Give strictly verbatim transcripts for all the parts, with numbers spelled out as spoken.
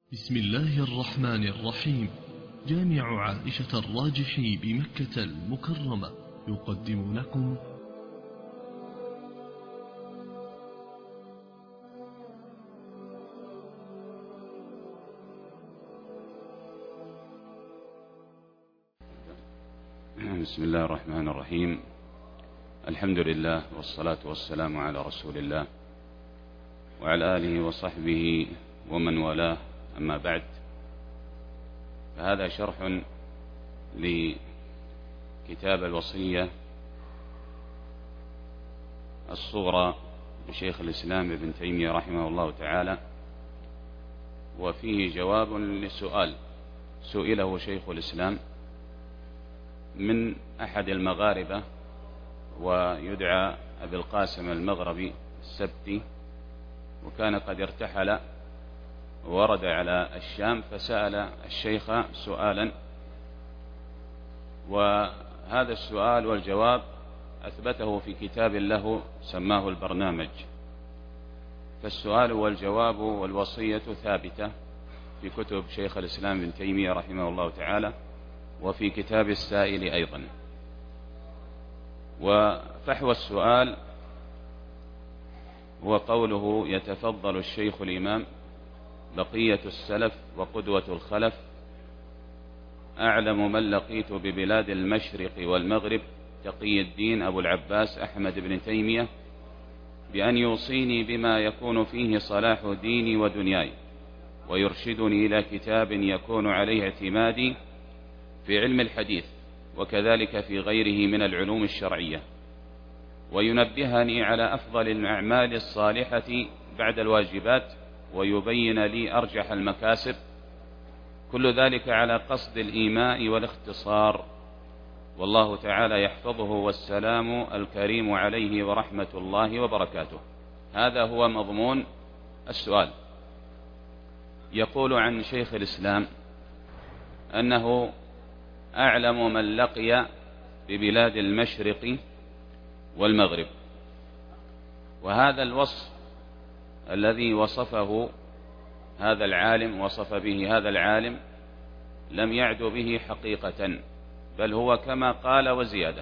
بسم الله الرحمن الرحيم. جامع عائشة الراجحي بمكة المكرمة يقدم لكم بسم الله الرحمن الرحيم. الحمد لله والصلاة والسلام على رسول الله وعلى آله وصحبه ومن والاه، أما بعد، فهذا شرح لكتاب الوصية الصغرى لشيخ الإسلام ابن تيمية رحمه الله تعالى، وفيه جواب لسؤال سئله شيخ الإسلام من أحد المغاربة، ويدعى أبي القاسم المغربي السبتي، وكان قد ارتحل ورد على الشام، فسأل الشيخ سؤالا، وهذا السؤال والجواب أثبته في كتاب له سماه البرنامج. فالسؤال والجواب والوصية ثابتة في كتب شيخ الإسلام ابن تيمية رحمه الله تعالى، وفي كتاب السائل أيضا. وفحوى السؤال هو قوله: يتفضل الشيخ الإمام بقية السلف وقدوة الخلف، أعلم من لقيت ببلاد المشرق والمغرب تقي الدين أبو العباس أحمد بن تيمية بأن يوصيني بما يكون فيه صلاح ديني ودنياي، ويرشدني إلى كتاب يكون عليه اعتمادي في علم الحديث، وكذلك في غيره من العلوم الشرعية، وينبهني على أفضل الأعمال الصالحة بعد الواجبات، ويبين لي أرجح المكاسب، كل ذلك على قصد الإيماء والاختصار، والله تعالى يحفظه، والسلام الكريم عليه ورحمة الله وبركاته. هذا هو مضمون السؤال. يقول عن شيخ الإسلام أنه أعلم من لقي ببلاد المشرق والمغرب، وهذا الوصف الذي وصفه هذا العالم وصف به هذا العالم لم يعد به حقيقة، بل هو كما قال وزيادة.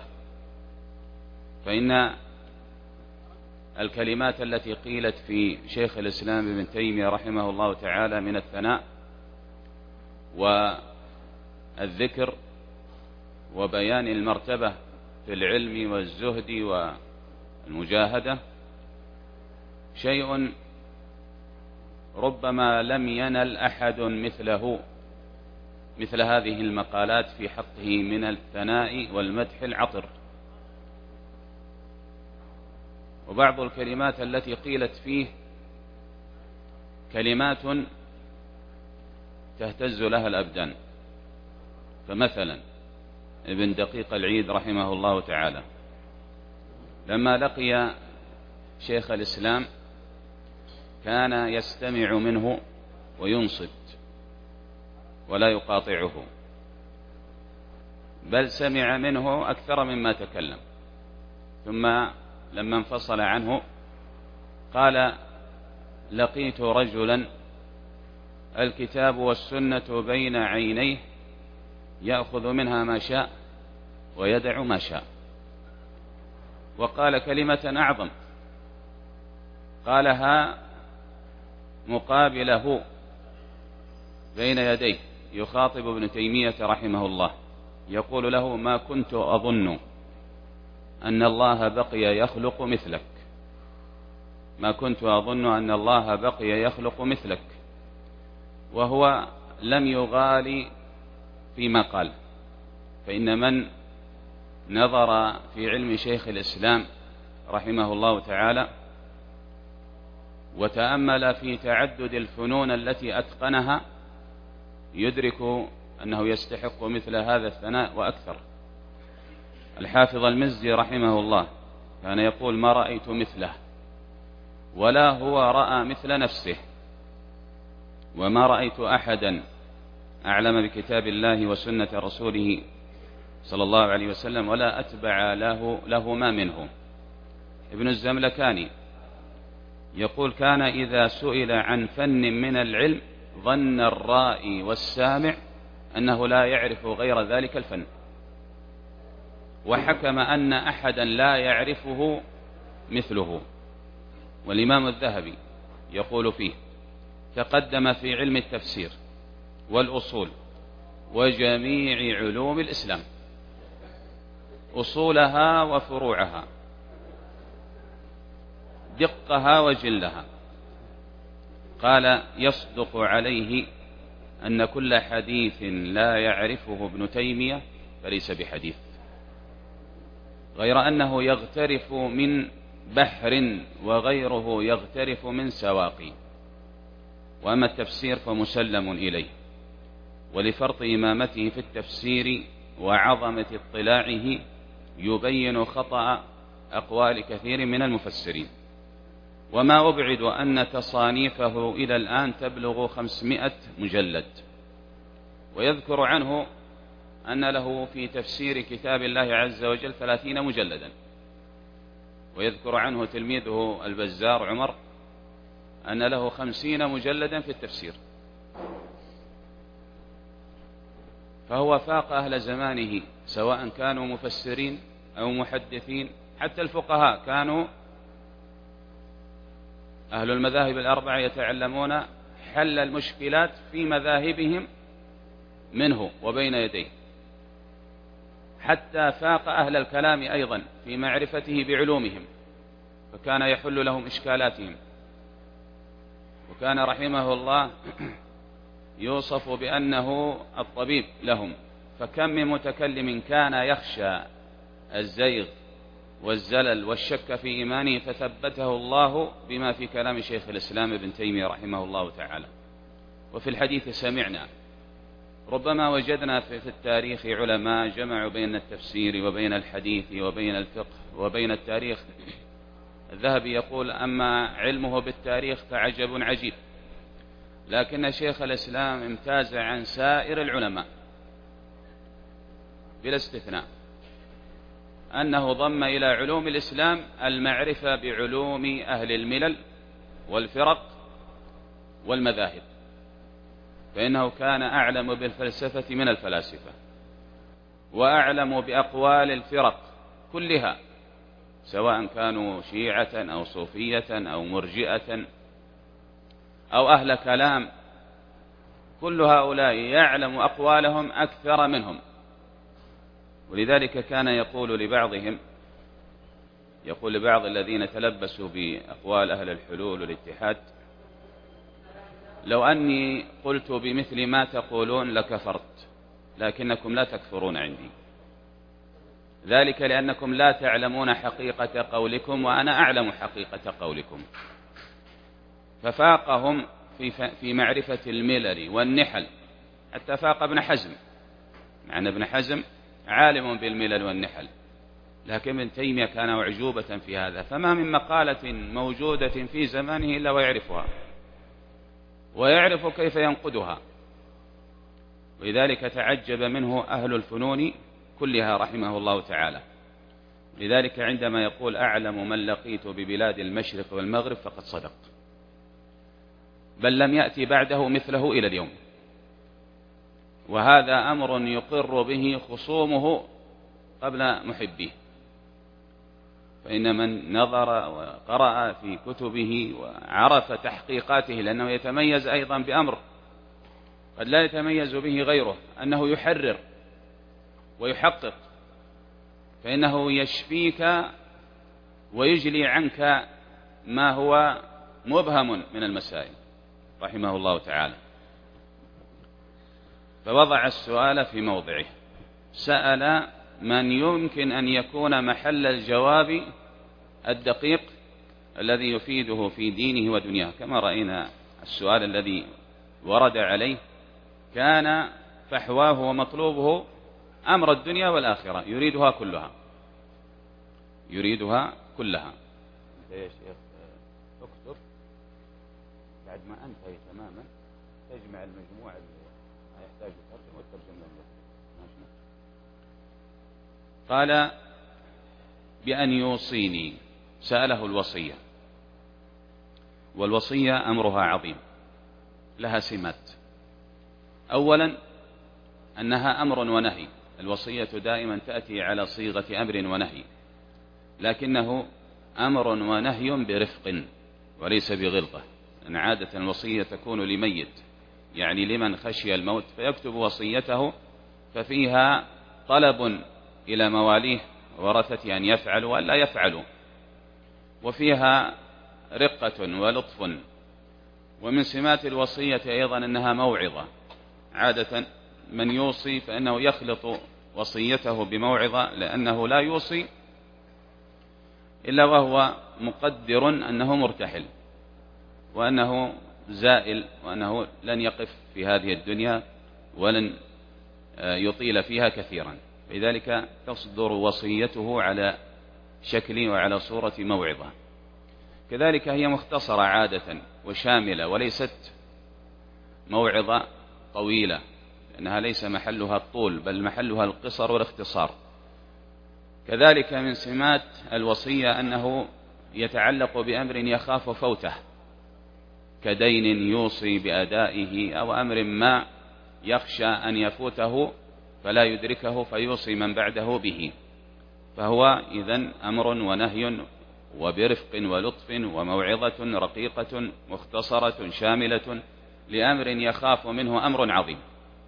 فإن الكلمات التي قيلت في شيخ الإسلام ابن تيمية رحمه الله تعالى من الثناء والذكر وبيان المرتبة في العلم والزهد والمجاهدة شيء ربما لم ينل أحد مثله مثل هذه المقالات في حقه من الثناء والمدح العطر. وبعض الكلمات التي قيلت فيه كلمات تهتز لها الأبدان. فمثلا ابن دقيق العيد رحمه الله تعالى لما لقي شيخ الإسلام كان يستمع منه وينصت ولا يقاطعه، بل سمع منه أكثر مما تكلم. ثم لما انفصل عنه قال: لقيت رجلا الكتاب والسنة بين عينيه يأخذ منها ما شاء ويدع ما شاء. وقال كلمة أعظم قالها مقابله بين يديه، يخاطب ابن تيمية رحمه الله، يقول له: ما كنت أظن أن الله بقي يخلق مثلك، ما كنت أظن أن الله بقي يخلق مثلك. وهو لم يغالي فيما قال، فإن من نظر في علم شيخ الإسلام رحمه الله تعالى وتأمل في تعدد الفنون التي أتقنها يدرك أنه يستحق مثل هذا الثناء وأكثر. الحافظ المزي رحمه الله كان يقول: ما رأيت مثله، ولا هو رأى مثل نفسه، وما رأيت أحدا أعلم بكتاب الله وسنة رسوله صلى الله عليه وسلم ولا أتبع له لهما منه. ابن الزملكاني يقول: كان إذا سئل عن فن من العلم ظن الرائي والسامع أنه لا يعرف غير ذلك الفن، وحكم أن أحدا لا يعرفه مثله. والإمام الذهبي يقول فيه: تقدم في علم التفسير والأصول وجميع علوم الإسلام، أصولها وفروعها، دقها وجلها. قال: يصدق عليه أن كل حديث لا يعرفه ابن تيمية فليس بحديث، غير أنه يغترف من بحر وغيره يغترف من سواقي. وأما التفسير فمسلم إليه، ولفرط إمامته في التفسير وعظمة اطلاعه يبين خطأ أقوال كثير من المفسرين. وما أبعد أن تصانيفه إلى الآن تبلغ خمسمائة مجلد. ويذكر عنه أن له في تفسير كتاب الله عز وجل ثلاثين مجلدا. ويذكر عنه تلميذه البزار عمر أن له خمسين مجلدا في التفسير. فهو فاق أهل زمانه، سواء كانوا مفسرين أو محدثين. حتى الفقهاء كانوا أهل المذاهب الأربعة يتعلمون حل المشكلات في مذاهبهم منه وبين يديه. حتى فاق أهل الكلام أيضا في معرفته بعلومهم، فكان يحل لهم إشكالاتهم. وكان رحمه الله يوصف بأنه الطبيب لهم، فكم من متكلم كان يخشى الزيغ والزلل والشك في إيمانه فثبته الله بما في كلام شيخ الإسلام ابن تيمية رحمه الله تعالى. وفي الحديث سمعنا، ربما وجدنا في التاريخ علماء جمعوا بين التفسير وبين الحديث وبين الفقه وبين التاريخ. الذهبي يقول: أما علمه بالتاريخ فعجب عجيب. لكن شيخ الإسلام امتاز عن سائر العلماء بلا استثناء أنه ضم إلى علوم الإسلام المعرفة بعلوم أهل الملل والفرق والمذاهب، فإنه كان أعلم بالفلسفة من الفلاسفة، وأعلم بأقوال الفرق كلها، سواء كانوا شيعة أو صوفية أو مرجئة أو أهل كلام. كل هؤلاء يعلم أقوالهم أكثر منهم. ولذلك كان يقول لبعضهم، يقول لبعض الذين تلبسوا بأقوال أهل الحلول والاتحاد: لو أني قلت بمثل ما تقولون لكفرت، لكنكم لا تكفرون عندي، ذلك لأنكم لا تعلمون حقيقة قولكم وأنا أعلم حقيقة قولكم. ففاقهم في في معرفة الملل والنحل، حتى فاق ابن حزم، مع أن ابن حزم عالم بالملل والنحل، لكن ابن تيمية كان أعجوبة في هذا. فما من مقالة موجودة في زمانه إلا ويعرفها، ويعرف كيف ينقدها. ولذلك تعجب منه أهل الفنون كلها رحمه الله تعالى. لذلك عندما يقول: أعلم من لقيت ببلاد المشرق والمغرب فقد صدق، بل لم يأتي بعده مثله إلى اليوم. وهذا أمر يقر به خصومه قبل محبيه. فإن من نظر وقرأ في كتبه وعرف تحقيقاته، لأنه يتميز أيضا بأمر قد لا يتميز به غيره، أنه يحرر ويحقق، فإنه يشفيك ويجلي عنك ما هو مبهم من المسائل رحمه الله تعالى. فوضع السؤال في موضعه، سأل من يمكن أن يكون محل الجواب الدقيق الذي يفيده في دينه ودنياه. كما رأينا السؤال الذي ورد عليه كان فحواه ومطلوبه أمر الدنيا والآخرة، يريدها كلها يريدها كلها. يا شيخ اكتب بعد ما أنتهي تماما تجمع المجموع اللي يحتاج ترجمة والترجمة لهم. قال: بأن يوصيني. سأله الوصية، والوصية أمرها عظيم، لها سمات. أولا أنها أمر ونهي، الوصية دائما تأتي على صيغة أمر ونهي، لكنه أمر ونهي برفق وليس بغلظة، أن عادة الوصية تكون لميت، يعني لمن خشي الموت فيكتب وصيته، ففيها طلب إلى مواليه ورثته أن يفعلوا وأن لا يفعلوا، وفيها رقة ولطف. ومن سمات الوصية أيضا أنها موعظة، عادة من يوصي فإنه يخلط وصيته بموعظة، لأنه لا يوصي إلا وهو مقدر أنه مرتحل وأنه زائل وأنه لن يقف في هذه الدنيا ولن يطيل فيها كثيرا، لذلك تصدر وصيته على شكل وعلى صورة موعظة. كذلك هي مختصرة عادة وشاملة، وليست موعظة طويلة، لأنها ليس محلها الطول بل محلها القصر والاختصار. كذلك من سمات الوصية أنه يتعلق بأمر يخاف فوته، كدين يوصي بأدائه أو أمر ما يخشى أن يفوته فلا يدركه فيوصي من بعده به، فهو إذن أمر ونهي وبرفق ولطف وموعظة رقيقة مختصرة شاملة لأمر يخاف منه أمر عظيم.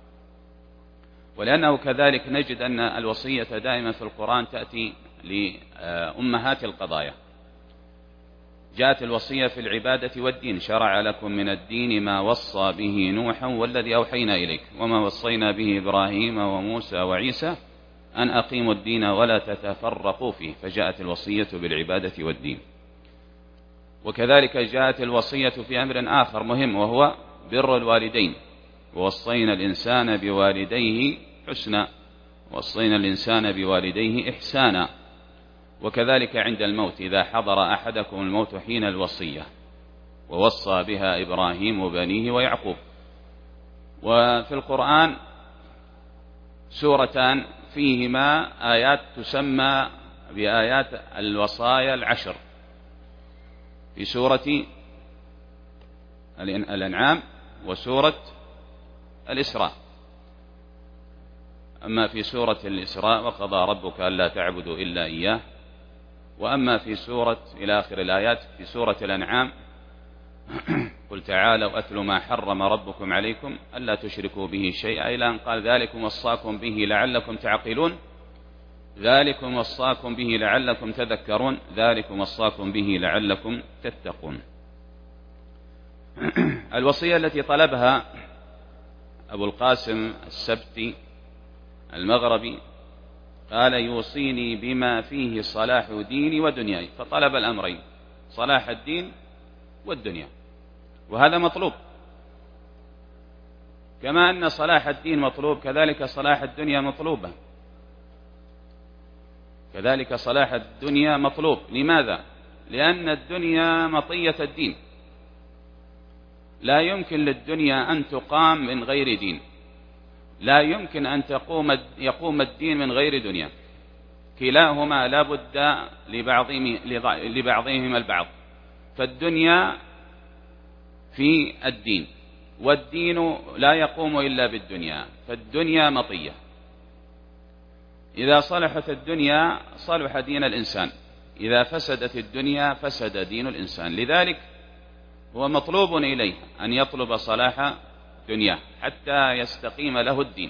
ولأنه كذلك نجد أن الوصية دائما في القرآن تأتي لأمهات القضايا. جاءت الوصية في العبادة والدين، شرع لكم من الدين ما وصى به نوحا والذي أوحينا إليك وما وصينا به إبراهيم وموسى وعيسى أن أقيموا الدين ولا تتفرقوا فيه، فجاءت الوصية بالعبادة والدين. وكذلك جاءت الوصية في أمر آخر مهم وهو بر الوالدين، ووصينا الإنسان بوالديه حسنا، ووصينا الإنسان بوالديه إحسانا. وكذلك عند الموت إذا حضر أحدكم الموت حين الوصية، ووصى بها إبراهيم بنيه ويعقوب. وفي القرآن سورتان فيهما آيات تسمى بآيات الوصايا العشر، في سورة الأنعام وسورة الإسراء. أما في سورة الإسراء وقضى ربك ألا تعبدوا إلا إياه، وأما في سورة إلى آخر الآيات في سورة الأنعام قل تعالوا أتل ما حرم ربكم عليكم ألا تشركوا به شيئا، إلى أن قال ذلكم وصاكم به لعلكم تعقلون، ذلكم وصاكم به لعلكم تذكرون، ذلكم وصاكم به لعلكم تتقون. الوصية التي طلبها أبو القاسم السبتي المغربي قال يوصيني بما فيه صلاح ديني ودنياي، فطلب الأمرين، صلاح الدين والدنيا، وهذا مطلوب. كما أن صلاح الدين مطلوب كذلك صلاح الدنيا مطلوبة، كذلك صلاح الدنيا مطلوب. لماذا؟ لأن الدنيا مطية الدين، لا يمكن للدنيا أن تقام من غير دين، لا يمكن أن تقوم يقوم الدين من غير دنيا، كلاهما لا بد لبعضهما البعض. فالدنيا في الدين، والدين لا يقوم إلا بالدنيا، فالدنيا مطية. إذا صلحت الدنيا صلح دين الإنسان، إذا فسدت الدنيا فسد دين الإنسان. لذلك هو مطلوب إليه أن يطلب صلاح دنياه حتى يستقيم له الدين.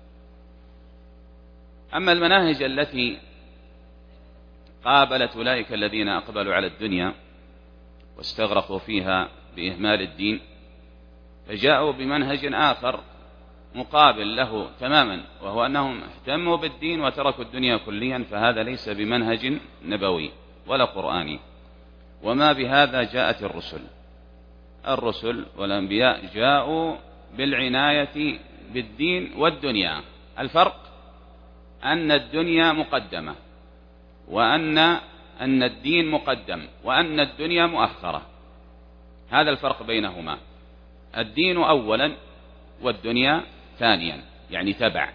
أما المناهج التي قابلت أولئك الذين أقبلوا على الدنيا واستغرقوا فيها بإهمال الدين، فجاءوا بمنهج آخر مقابل له تماما، وهو أنهم اهتموا بالدين وتركوا الدنيا كليا، فهذا ليس بمنهج نبوي ولا قرآني. وما بهذا جاءت الرسل الرسل والأنبياء جاءوا بالعناية بالدين والدنيا. الفرق أن الدنيا مقدمة، وأن أن الدين مقدم، وأن الدنيا مؤخرة. هذا الفرق بينهما، الدين أولا والدنيا ثانيا، يعني تبع.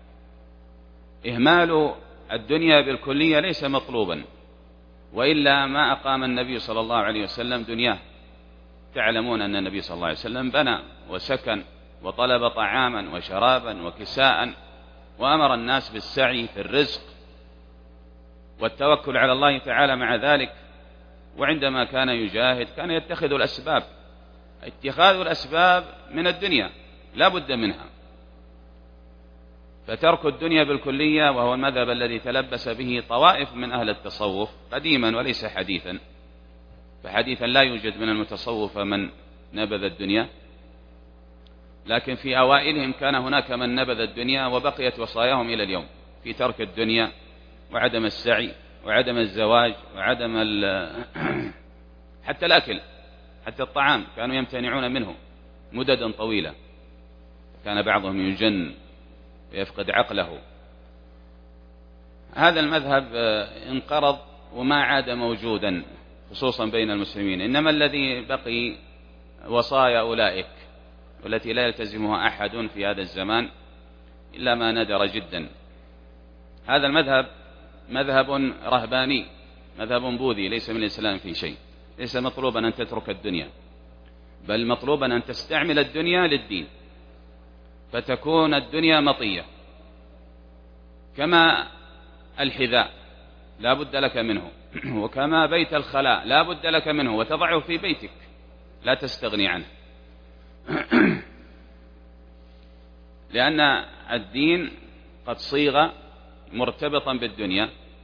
إهمال الدنيا بالكلية ليس مطلوبا، وإلا ما أقام النبي صلى الله عليه وسلم دنياه، تعلمون أن النبي صلى الله عليه وسلم بنى وسكن وطلب طعاما وشرابا وكساء، وأمر الناس بالسعي في الرزق والتوكل على الله تعالى مع ذلك. وعندما كان يجاهد كان يتخذ الأسباب. اتخاذ الأسباب من الدنيا لا بد منها، فترك الدنيا بالكلية، وهو المذهب الذي تلبس به طوائف من أهل التصوف قديما وليس حديثا، فحديثا لا يوجد من المتصوف من نبذ الدنيا، لكن في أوائلهم كان هناك من نبذ الدنيا وبقيت وصاياهم إلى اليوم في ترك الدنيا وعدم السعي وعدم الزواج وعدم حتى الأكل، حتى الطعام كانوا يمتنعون منه مددا طويلة، كان بعضهم يجن ويفقد عقله. هذا المذهب انقرض وما عاد موجودا خصوصا بين المسلمين، إنما الذي بقي وصايا أولئك والتي لا يلتزمها أحد في هذا الزمان إلا ما ندر جدا. هذا المذهب مذهب رهباني، مذهب بوذي، ليس من الإسلام في شيء. ليس مطلوبا أن تترك الدنيا، بل مطلوبا أن تستعمل الدنيا للدين، فتكون الدنيا مطية، كما الحذاء لا بد لك منه، وكما بيت الخلاء لا بد لك منه وتضعه في بيتك لا تستغني عنه. لأن الدين قد صيغ مرتبطا بالدنيا،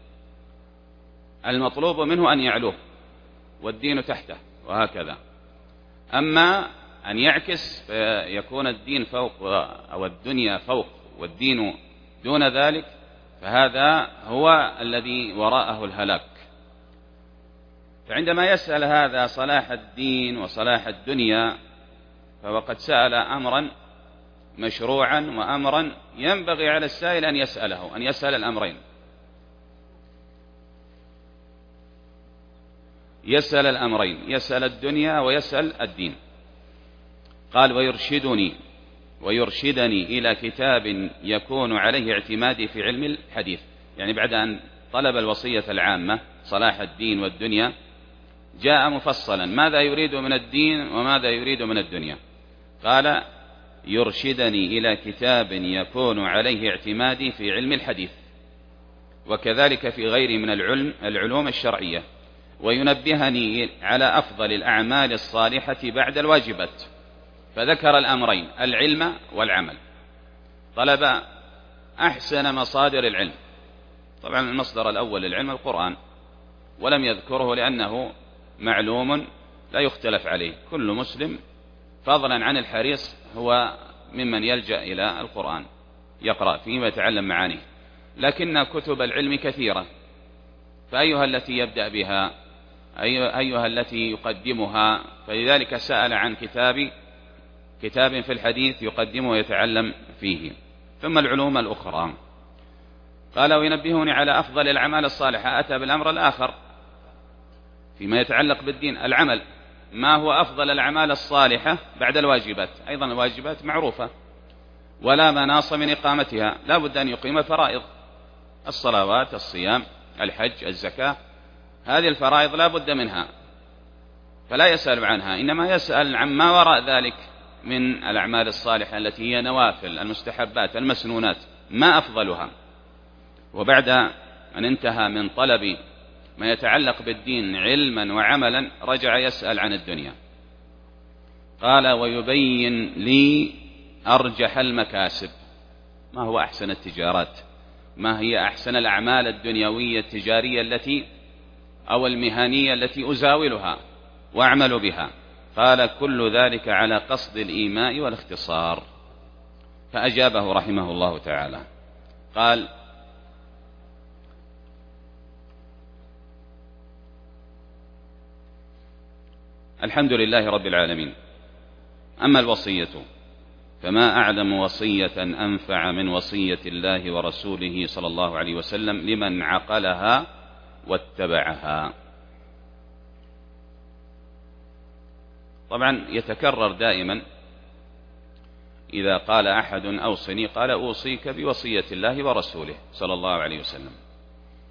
المطلوب منه أن يعلوه والدين تحته وهكذا. أما أن يعكس فيكون الدين فوق أو الدنيا فوق والدين دون ذلك، فهذا هو الذي وراءه الهلاك. فعندما يسأل هذا صلاح الدين وصلاح الدنيا، فهو قد سأل أمرا مشروعا وأمرا ينبغي على السائل أن يسأله، أن يسأل الأمرين، يسأل الأمرين، يسأل الدنيا ويسأل الدين. قال: ويرشدني ويرشدني إلى كتاب يكون عليه اعتمادي في علم الحديث. يعني بعد أن طلب الوصية العامة صلاح الدين والدنيا، جاء مفصلا ماذا يريد من الدين وماذا يريد من الدنيا. قال: يرشدني إلى كتاب يكون عليه اعتمادي في علم الحديث، وكذلك في غير من العلم العلوم الشرعية، وينبهني على أفضل الأعمال الصالحة بعد الواجبات. فذكر الأمرين، العلم والعمل. طلب أحسن مصادر العلم. طبعا المصدر الأول للعلم القرآن، ولم يذكره لأنه معلوم لا يختلف عليه، كل مسلم فضلا عن الحريص هو ممن يلجأ إلى القرآن يقرأ فيه ويتعلم معانيه. لكن كتب العلم كثيرة، فأيها التي يبدأ بها، أيها التي يقدمها. فلذلك سأل عن كتاب كتاب في الحديث يقدمه ويتعلم فيه. ثم العلوم الأخرى. قال: وينبهني على أفضل الأعمال الصالحة. أتى بالأمر الآخر فيما يتعلق بالدين، العمل. ما هو أفضل الأعمال الصالحة بعد الواجبات؟ أيضا الواجبات معروفة ولا مناص من إقامتها، لا بد أن يقيم فرائض الصلوات، الصيام، الحج، الزكاة. هذه الفرائض لا بد منها، فلا يسأل عنها، إنما يسأل عن ما وراء ذلك من الأعمال الصالحة التي هي نوافل، المستحبات، المسنونات، ما أفضلها. وبعد أن انتهى من طلب ما يتعلق بالدين علما وعملا، رجع يسأل عن الدنيا. قال: ويبين لي أرجح المكاسب. ما هو أحسن التجارات؟ ما هي أحسن الأعمال الدنيوية التجارية التي أو المهنية التي أزاولها وأعمل بها؟ قال: كل ذلك على قصد الإيماء والاختصار. فأجابه رحمه الله تعالى. قال: الحمد لله رب العالمين. أما الوصية فما أعلم وصية أنفع من وصية الله ورسوله صلى الله عليه وسلم لمن عقلها واتبعها. طبعا يتكرر دائما إذا قال أحد أوصني، قال: أوصيك بوصية الله ورسوله صلى الله عليه وسلم.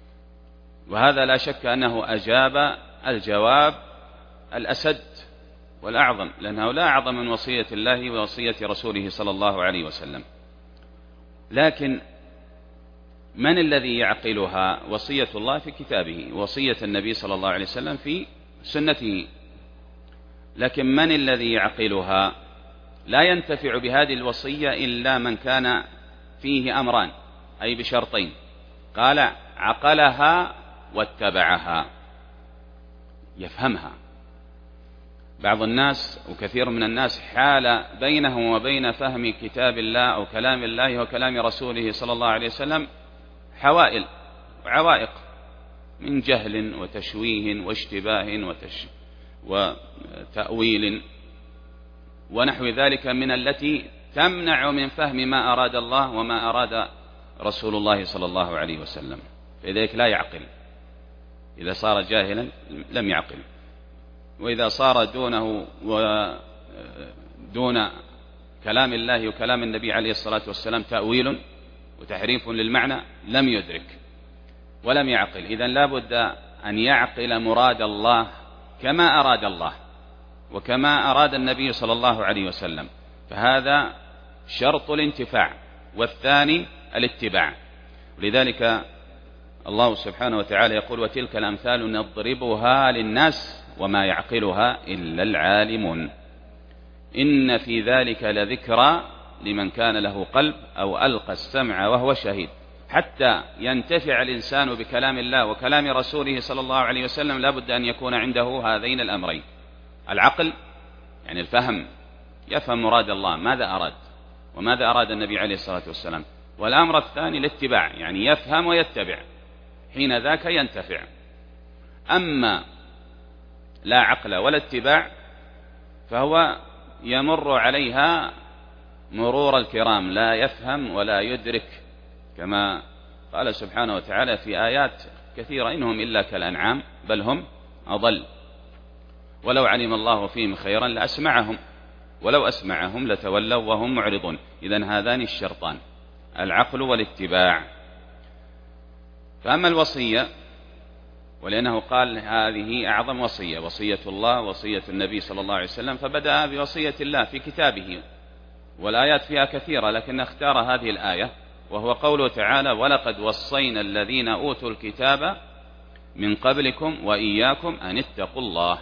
وهذا لا شك أنه أجاب الجواب الأسد والأعظم، لأنه لا أعظم من وصية الله ووصية رسوله صلى الله عليه وسلم. لكن من الذي يعقلها؟ وصية الله في كتابه، وصية النبي صلى الله عليه وسلم في سنته. لكن من الذي يعقلها؟ لا ينتفع بهذه الوصية إلا من كان فيه أمران، أي بشرطين. قال: عقلها واتبعها، يفهمها. بعض الناس وكثير من الناس حال بينه وبين فهم كتاب الله أو كلام الله وكلام رسوله صلى الله عليه وسلم حوائل وعوائق من جهل وتشويه واشتباه وتش وتأويل ونحو ذلك من التي تمنع من فهم ما أراد الله وما أراد رسول الله صلى الله عليه وسلم. فلذلك لا يعقل، إذا صار جاهلا لم يعقل. وإذا صار دونه ودون كلام الله وكلام النبي عليه الصلاة والسلام تأويل وتحريف للمعنى لم يدرك ولم يعقل. إذن لا بد أن يعقل مراد الله كما أراد الله وكما أراد النبي صلى الله عليه وسلم، فهذا شرط الانتفاع، والثاني الاتباع. ولذلك الله سبحانه وتعالى يقول: وتلك الأمثال نضربها للناس وما يعقلها إلا العالمون، إن في ذلك لذكرى لمن كان له قلب أو ألقى السمع وهو شهيد. حتى ينتفع الإنسان بكلام الله وكلام رسوله صلى الله عليه وسلم لا بد أن يكون عنده هذين الأمرين: العقل يعني الفهم، يفهم مراد الله ماذا أراد وماذا أراد النبي عليه الصلاة والسلام، والأمر الثاني الاتباع، يعني يفهم ويتبع، حين ذاك ينتفع. أما لا عقل ولا اتباع فهو يمر عليها مرور الكرام، لا يفهم ولا يدرك، كما قال سبحانه وتعالى في آيات كثيرة: إنهم إلا كالأنعام بل هم أضل ولو علم الله فيهم خيرا لأسمعهم ولو أسمعهم لتولوا وهم معرضون. إذن هذان الشرطان: العقل والاتباع. فأما الوصية، ولأنه قال هذه أعظم وصية، وصية الله وصية النبي صلى الله عليه وسلم، فبدأ بوصية الله في كتابه، والآيات فيها كثيرة، لكن اختار هذه الآية، وهو قوله تعالى: ولقد وصينا الذين أوتوا الكتاب من قبلكم وإياكم أن اتقوا الله.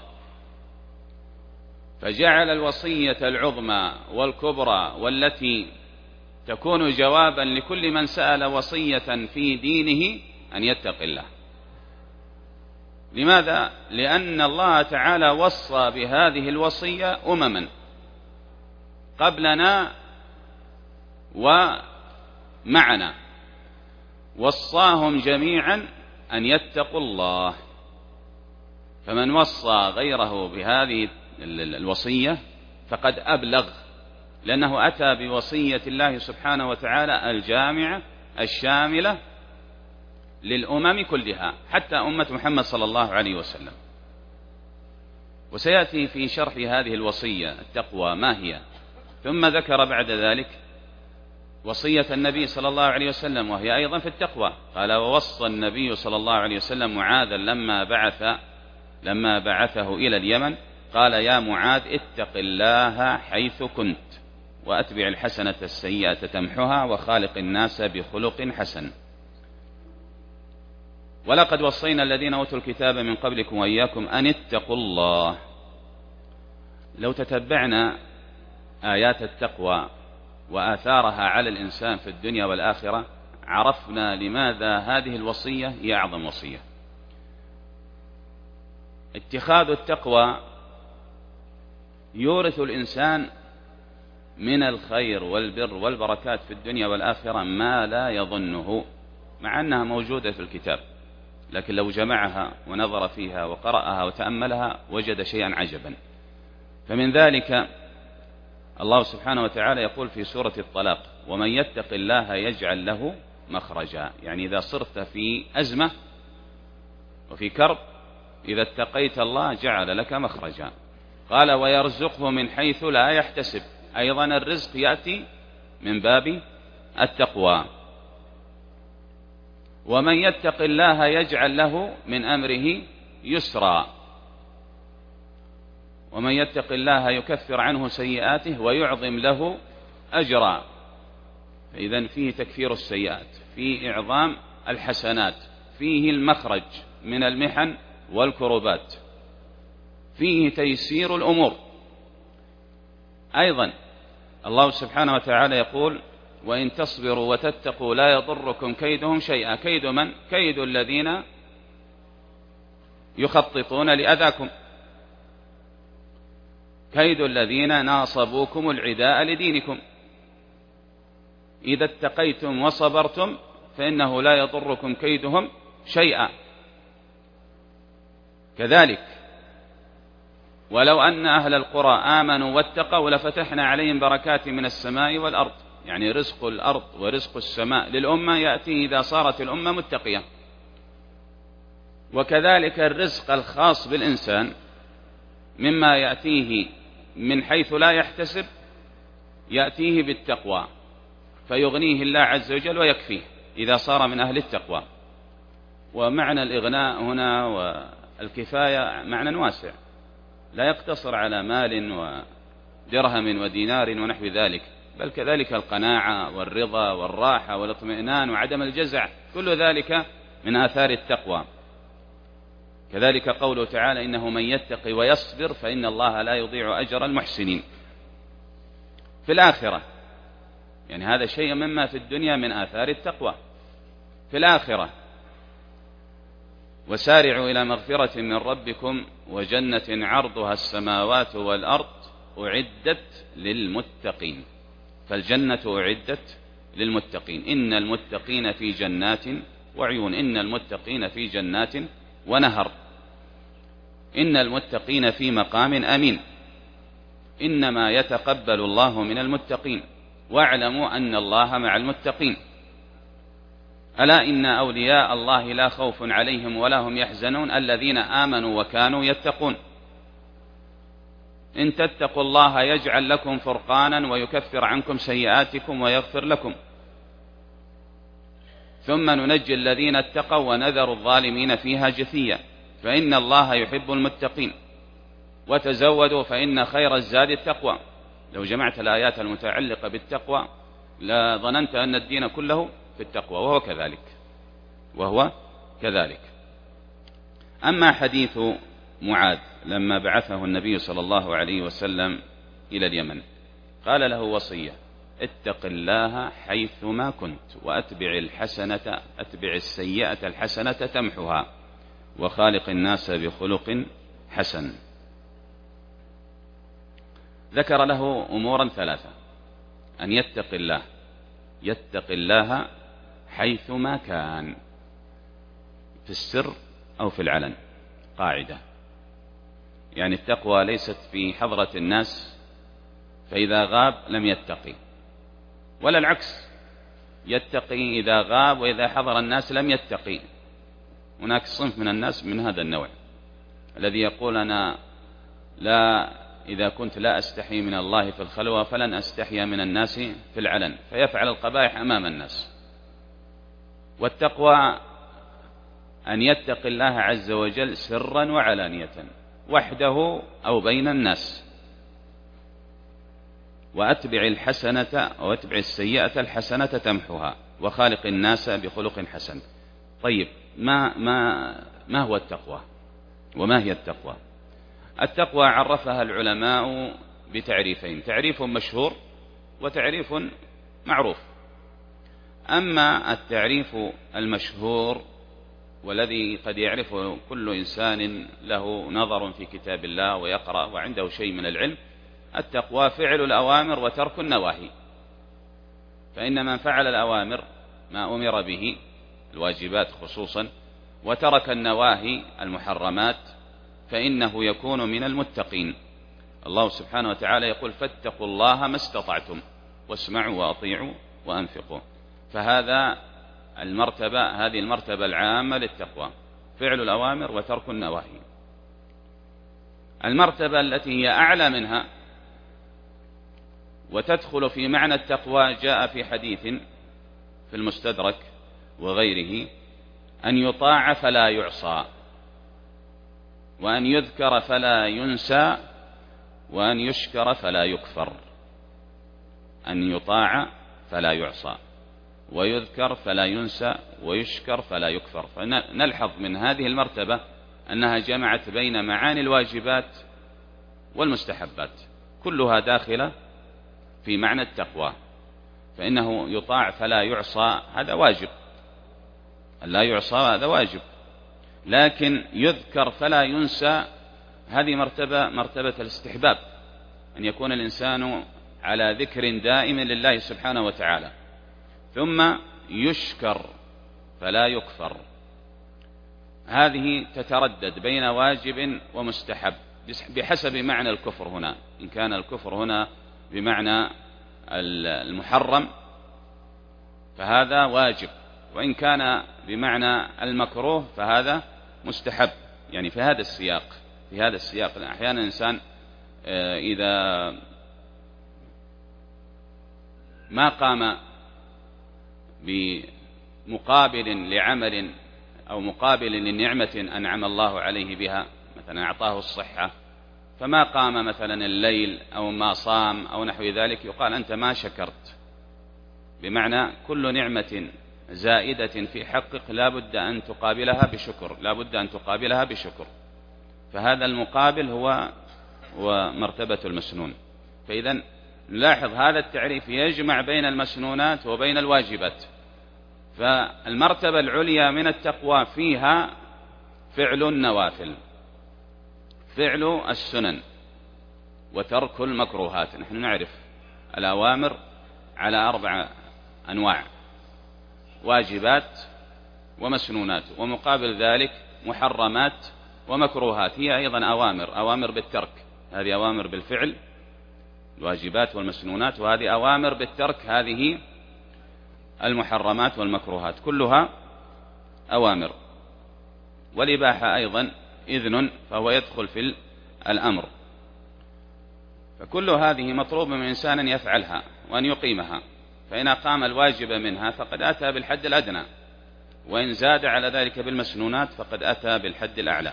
فجعل الوصية العظمى والكبرى والتي تكون جوابا لكل من سأل وصية في دينه أن يتق الله. لماذا؟ لأن الله تعالى وصى بهذه الوصية أمما قبلنا ومعنا، وصاهم جميعا أن يتقوا الله. فمن وصى غيره بهذه الوصية فقد أبلغ، لأنه أتى بوصية الله سبحانه وتعالى الجامعة الشاملة للأمم كلها، حتى أمة محمد صلى الله عليه وسلم. وسيأتي في شرح هذه الوصية التقوى ما هي، ثم ذكر بعد ذلك وصية النبي صلى الله عليه وسلم وهي أيضا في التقوى. قال: ووصى النبي صلى الله عليه وسلم معاذا لما بعث لما بعثه إلى اليمن، قال: يا معاذ اتق الله حيث كنت وأتبع الحسنة السيئة تمحها وخالق الناس بخلق حسن. ولقد وصينا الذين أوتوا الكتاب من قبلكم وإياكم أن اتقوا الله. لو تتبعنا آيات التقوى وآثارها على الإنسان في الدنيا والآخرة عرفنا لماذا هذه الوصية هي أعظم وصية. اتخاذ التقوى يورث الإنسان من الخير والبر والبركات في الدنيا والآخرة ما لا يظنه، مع أنها موجودة في الكتاب، لكن لو جمعها ونظر فيها وقرأها وتأملها وجد شيئا عجبا. فمن ذلك الله سبحانه وتعالى يقول في سورة الطلاق: ومن يتق الله يجعل له مخرجا. يعني إذا صرت في أزمة وفي كرب، إذا اتقيت الله جعل لك مخرجا. قال: ويرزقه من حيث لا يحتسب. أيضا الرزق يأتي من باب التقوى. ومن يتق الله يجعل له من أمره يسرا. ومن يتق الله يكفر عنه سيئاته ويعظم له أجرا. فإذن فيه تكفير السيئات، فيه إعظام الحسنات، فيه المخرج من المحن والكربات، فيه تيسير الأمور. أيضا الله سبحانه وتعالى يقول: وإن تصبروا وتتقوا لا يضركم كيدهم شيئا. كيد من؟ كيد الذين يخططون لأذاكم، كيد الذين ناصبوكم العداء لدينكم. إذا اتقيتم وصبرتم فإنه لا يضركم كيدهم شيئا. كذلك ولو أن أهل القرى آمنوا واتقوا لفتحنا عليهم بركات من السماء والأرض. يعني رزق الأرض ورزق السماء للأمة يأتي إذا صارت الأمة متقية. وكذلك الرزق الخاص بالإنسان مما يأتيه من حيث لا يحتسب يأتيه بالتقوى، فيغنيه الله عز وجل ويكفيه إذا صار من أهل التقوى. ومعنى الإغناء هنا والكفاية معنى واسع، لا يقتصر على مال ودرهم ودينار ونحو ذلك، بل كذلك القناعة والرضا والراحة والاطمئنان وعدم الجزع، كل ذلك من آثار التقوى. كذلك قوله تعالى: إنه من يتقي ويصبر فإن الله لا يضيع أجر المحسنين. في الآخرة، يعني هذا شيء مما في الدنيا من آثار التقوى. في الآخرة: وسارعوا إلى مغفرة من ربكم وجنة عرضها السماوات والأرض أعدت للمتقين. فالجنة أعدت للمتقين. إن المتقين في جنات وعيون. إن المتقين في جنات ونهر. إن المتقين في مقام أمين. إنما يتقبل الله من المتقين واعلموا أن الله مع المتقين. ألا إن أولياء الله لا خوف عليهم ولا هم يحزنون الذين آمنوا وكانوا يتقون. إن تتقوا الله يجعل لكم فرقانا ويكفر عنكم سيئاتكم ويغفر لكم. ثم ننجي الذين اتقوا ونذر الظالمين فيها جثيا. فإن الله يحب المتقين. وتزودوا فإن خير الزاد التقوى. لو جمعت الآيات المتعلقة بالتقوى لظننت أن الدين كله في التقوى، وهو كذلك وهو كذلك. أما حديث معاذ لما بعثه النبي صلى الله عليه وسلم إلى اليمن قال له وصية: اتق الله حيثما كنت وأتبع الحسنة أتبع السيئة الحسنة تمحها وخالق الناس بخلق حسن. ذكر له أمورا ثلاثة: أن يتق الله، يتق الله حيثما كان، في السر أو في العلن. قاعدة، يعني التقوى ليست في حضرة الناس فإذا غاب لم يتقي، ولا العكس، يتقي إذا غاب وإذا حضر الناس لم يتقي. هناك صنف من الناس من هذا النوع الذي يقول: أنا لا إذا كنت لا أستحي من الله في الخلوة فلن أستحي من الناس في العلن، فيفعل القبائح أمام الناس. والتقوى أن يتقي الله عز وجل سرا وعلانية، وحده أو بين الناس. وأتبع الحسنة أو أتبع السيئة الحسنة تمحها وخالق الناس بخلق حسن. طيب، ما, ما, ما هو التقوى وما هي التقوى؟ التقوى عرفها العلماء بتعريفين: تعريف مشهور وتعريف معروف. أما التعريف المشهور والذي قد يعرفه كل إنسان له نظر في كتاب الله ويقرأ وعنده شيء من العلم: التقوى فعل الأوامر وترك النواهي. فإن من فعل الأوامر ما أمر به، الواجبات خصوصا، وترك النواهي المحرمات، فإنه يكون من المتقين. الله سبحانه وتعالى يقول: فاتقوا الله ما استطعتم واسمعوا وأطيعوا وأنفقوا. فهذا المرتبة هذه المرتبة العامة للتقوى: فعل الأوامر وترك النواهي. المرتبة التي هي أعلى منها وتدخل في معنى التقوى جاء في حديث في المستدرك وغيره: أن يطاع فلا يعصى، وأن يذكر فلا ينسى، وأن يشكر فلا يكفر، أن يطاع فلا يعصى، ويذكر فلا ينسى، ويشكر فلا يكفر. فنلحظ من هذه المرتبة أنها جمعت بين معاني الواجبات والمستحبات، كلها داخلة في معنى التقوى. فإنه يطاع فلا يعصى هذا واجب، لا يعصى هذا واجب، لكن يذكر فلا ينسى هذه مرتبة مرتبة الاستحباب، أن يكون الإنسان على ذكر دائم لله سبحانه وتعالى. ثم يشكر فلا يكفر، هذه تتردد بين واجب ومستحب بحسب معنى الكفر هنا. إن كان الكفر هنا بمعنى المحرم فهذا واجب، وإن كان بمعنى المكروه فهذا مستحب. يعني في هذا السياق في هذا السياق أحيانا الإنسان إذا ما قام بمقابل لعمل أو مقابل لنعمة أنعم الله عليه بها، مثلا أعطاه الصحة فما قام مثلا الليل أو ما صام أو نحو ذلك، يقال أنت ما شكرت، بمعنى كل نعمة زائدة في حقك لا بد أن تقابلها بشكر، لا بد أن تقابلها بشكر. فهذا المقابل هو ومرتبة المسنون. فإذا نلاحظ هذا التعريف يجمع بين المسنونات وبين الواجبات. فالمرتبة العليا من التقوى فيها فعل النوافل، فعل السنن، وترك المكروهات. نحن نعرف الأوامر على أربع أنواع: واجبات ومسنونات، ومقابل ذلك محرمات ومكروهات. هي أيضا أوامر، أوامر بالترك، هذه أوامر بالفعل الواجبات والمسنونات، وهذه أوامر بالترك، هذه المحرمات والمكروهات، كلها أوامر. والإباحة أيضا إذن، فهو يدخل في الأمر. فكل هذه مطلوب من إنسان أن يفعلها وأن يقيمها، فإن أقام الواجب منها فقد أتى بالحد الأدنى، وإن زاد على ذلك بالمسنونات فقد أتى بالحد الأعلى.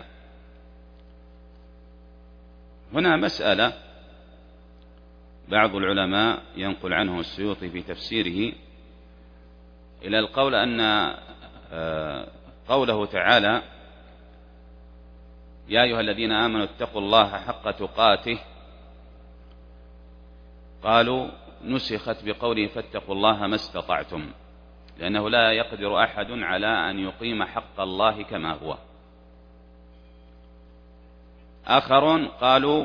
هنا مسألة بعض العلماء ينقل عنه السيوطي في تفسيره إلى القول أن قوله تعالى: يا أيها الذين آمنوا اتقوا الله حق تقاته، قالوا نسخت بقوله فاتقوا الله ما استطعتم، لأنه لا يقدر أحد على أن يقيم حق الله كما هو. آخرون قالوا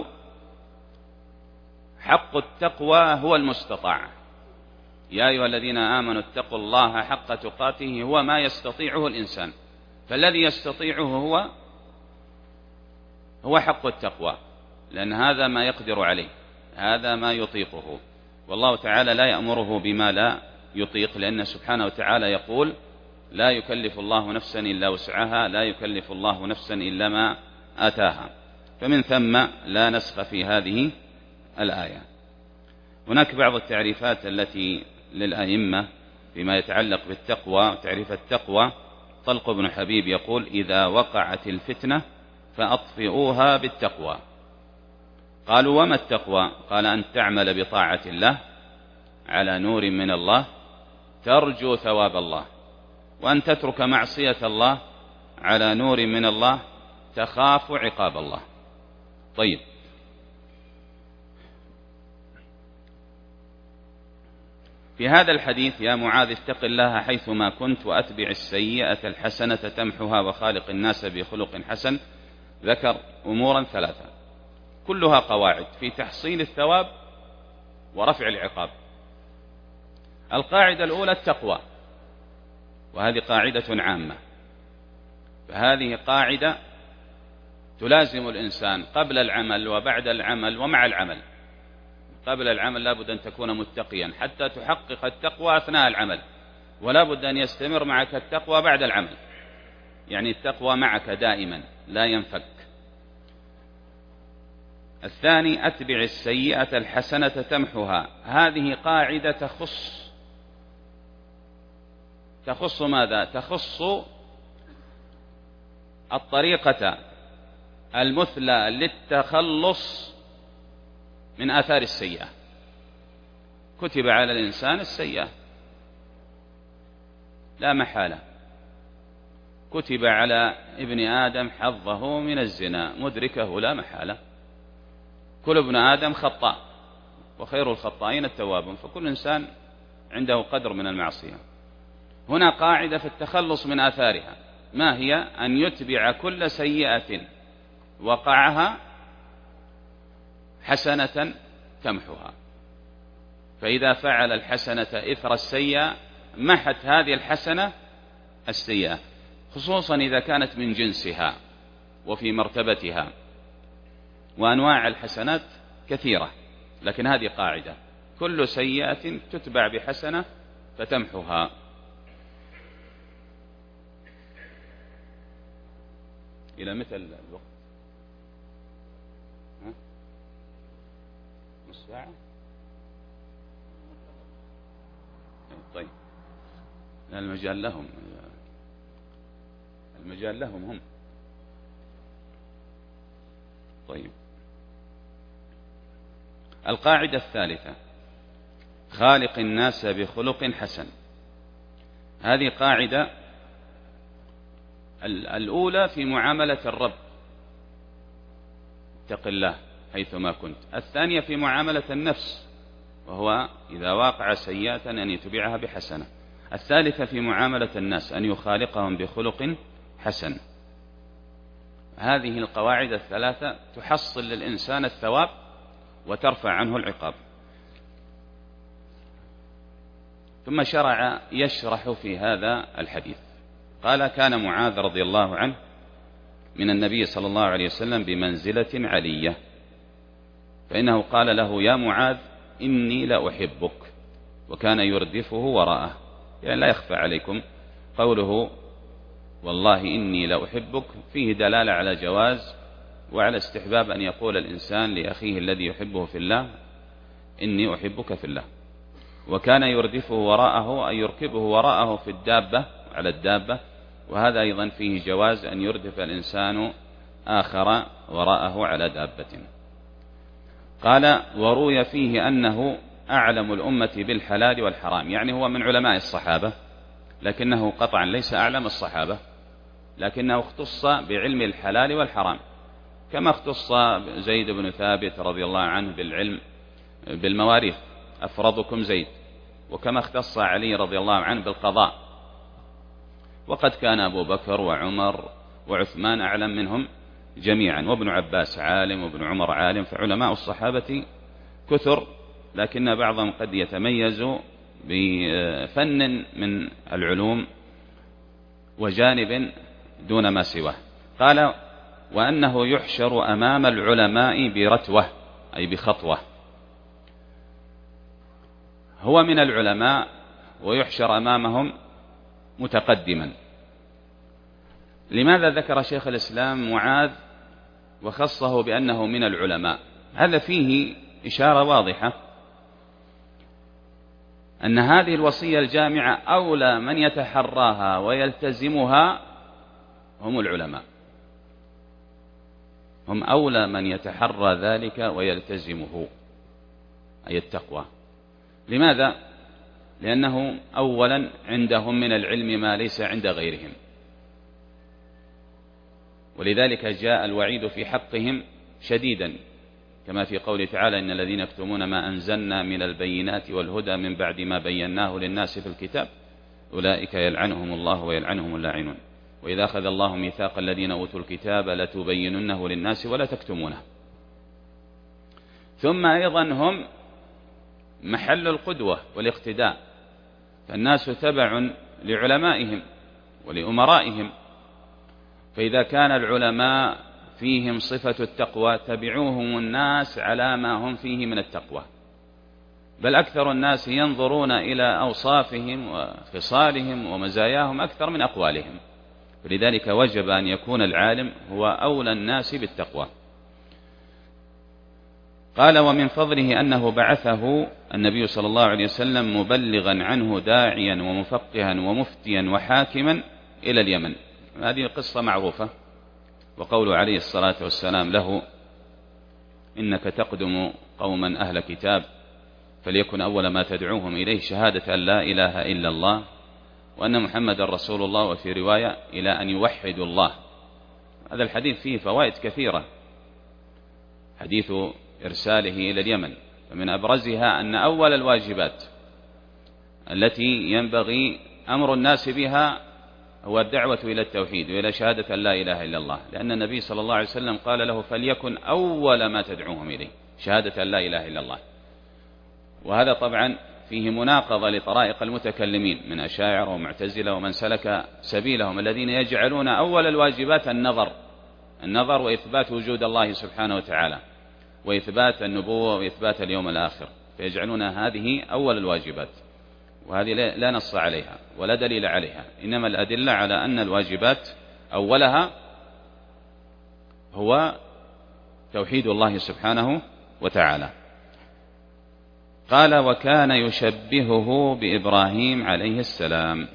حق التقوى هو المستطاع، يا أيها الذين آمنوا اتقوا الله حق تقاته هو ما يستطيعه الإنسان، فالذي يستطيعه هو هو حق التقوى، لأن هذا ما يقدر عليه، هذا ما يطيقه. والله تعالى لا يأمره بما لا يطيق، لأن سبحانه وتعالى يقول: لا يكلف الله نفسا إلا وسعها، لا يكلف الله نفسا إلا ما آتاها. فمن ثم لا نسخ في هذه الآية. هناك بعض التعريفات التي للأئمة فيما يتعلق بالتقوى. تعريف التقوى: طلق بن حبيب يقول: إذا وقعت الفتنة فأطفئوها بالتقوى. قالوا: وما التقوى؟ قال: أن تعمل بطاعة الله على نور من الله ترجو ثواب الله، وأن تترك معصية الله على نور من الله تخاف عقاب الله. طيب، في هذا الحديث: يا معاذ اتق الله حيثما كنت وأتبع السيئة الحسنة تمحها وخالق الناس بخلق حسن، ذكر أمورا ثلاثة كلها قواعد في تحصيل الثواب ورفع العقاب. القاعدة الأولى التقوى، وهذه قاعدة عامة، فهذه قاعدة تلازم الإنسان قبل العمل وبعد العمل ومع العمل. قبل العمل لا بد أن تكون متقيا حتى تحقق التقوى أثناء العمل، ولا بد أن يستمر معك التقوى بعد العمل، يعني التقوى معك دائما لا ينفك. الثاني: أتبع السيئة الحسنة تمحها، هذه قاعدة تخص تخص ماذا؟ تخص الطريقة المثلى للتخلص من آثار السيئة، كتب على الإنسان السيئة لا محالة. كتب على ابن آدم حظه من الزنا، مدركه لا محالة. كل ابن آدم خطاء وخير الخطائين التوابون، فكل إنسان عنده قدر من المعصية. هنا قاعدة في التخلص من آثارها، ما هي؟ أن يتبع كل سيئة وقعها حسنة تمحها. فإذا فعل الحسنة إثر السيئة محت هذه الحسنة السيئة، خصوصا إذا كانت من جنسها وفي مرتبتها. وأنواع الحسنات كثيرة، لكن هذه قاعدة: كل سيئة تتبع بحسنة فتمحها. إلى متى الوقت؟ ها؟ نصف ساعة؟ طيب، المجال لهم، المجال لهم هم. طيب، القاعدة الثالثة: خالق الناس بخلق حسن. هذه قاعدة الأولى في معاملة الرب، اتق الله حيثما كنت. الثانية في معاملة النفس، وهو إذا واقع سيئة أن يتبعها بحسنة. الثالثة في معاملة الناس أن يخالقهم بخلق حسن. هذه القواعد الثلاثة تحصل للإنسان الثواب وترفع عنه العقاب. ثم شرع يشرح في هذا الحديث. قال: كان معاذ رضي الله عنه من النبي صلى الله عليه وسلم بمنزلة علية، فإنه قال له: يا معاذ إني لأحبك، وكان يردفه وراءه. يعني لا يخفى عليكم قوله والله إني لأحبك فيه دلالة على جواز وعلى استحباب أن يقول الإنسان لأخيه الذي يحبه في الله: إني أحبك في الله. وكان يردفه وراءه أي يركبه وراءه في الدابة، على الدابة، وهذا أيضا فيه جواز أن يردف الإنسان آخر وراءه على دابة. قال: وروي فيه أنه أعلم الأمة بالحلال والحرام، يعني هو من علماء الصحابة، لكنه قطعا ليس أعلم الصحابة، لكنه اختص بعلم الحلال والحرام، كما اختص زيد بن ثابت رضي الله عنه بالعلم بالمواريث، أفرضكم زيد، وكما اختص علي رضي الله عنه بالقضاء. وقد كان أبو بكر وعمر وعثمان أعلم منهم جميعا، وابن عباس عالم وابن عمر عالم، فعلماء الصحابة كثر، لكن بعضهم قد يتميز بفن من العلوم وجانب دون ما سواه. قال: وأنه يحشر أمام العلماء برتوة، أي بخطوة. هو من العلماء ويحشر أمامهم متقدما. لماذا ذكر شيخ الإسلام معاذ وخصه بأنه من العلماء؟ هذا فيه إشارة واضحة أن هذه الوصية الجامعة أولى من يتحراها ويلتزمها هم العلماء، هم أولى من يتحرى ذلك ويلتزمه، أي التقوى. لماذا؟ لأنه أولا عندهم من العلم ما ليس عند غيرهم، ولذلك جاء الوعيد في حقهم شديدا، كما في قوله تعالى: إن الذين يكتمون ما أنزلنا من البينات والهدى من بعد ما بيناه للناس في الكتاب أولئك يلعنهم الله ويلعنهم اللاعنون، وإذا أخذ الله ميثاق الذين أوتوا الكتاب لتبيننه للناس ولا تكتمونه. ثم أيضا هم محل القدوة والاقتداء، فالناس تبع لعلمائهم ولأمرائهم، فإذا كان العلماء فيهم صفة التقوى تبعوهم الناس على ما هم فيه من التقوى، بل أكثر الناس ينظرون إلى أوصافهم وخصالهم ومزاياهم أكثر من أقوالهم، فلذلك وجب أن يكون العالم هو أولى الناس بالتقوى. قال: ومن فضله أنه بعثه النبي صلى الله عليه وسلم مبلغا عنه داعيا ومفقها ومفتيا وحاكما إلى اليمن. هذه قصة معروفة، وقول عليه الصلاة والسلام له: إنك تقدم قوما أهل كتاب فليكن أول ما تدعوهم إليه شهادة أن لا إله إلا الله وأن محمد رسول الله، وفي رواية إلى أن يوحدوا الله. هذا الحديث فيه فوائد كثيرة، حديث إرساله إلى اليمن، فمن أبرزها أن أول الواجبات التي ينبغي أمر الناس بها هو الدعوة إلى التوحيد وإلى شهادة أن لا إله إلا الله، لأن النبي صلى الله عليه وسلم قال له فليكن أول ما تدعوهم إليه شهادة أن لا إله إلا الله. وهذا طبعا فيه مناقضة لطرائق المتكلمين من أشاعرة ومعتزلة ومن سلك سبيلهم، الذين يجعلون أول الواجبات النظر النظر وإثبات وجود الله سبحانه وتعالى وإثبات النبوة وإثبات اليوم الآخر، فيجعلون هذه أول الواجبات، وهذه لا نص عليها ولا دليل عليها، إنما الأدلة على أن الواجبات أولها هو توحيد الله سبحانه وتعالى. قال وكان يشبهه بإبراهيم عليه السلام.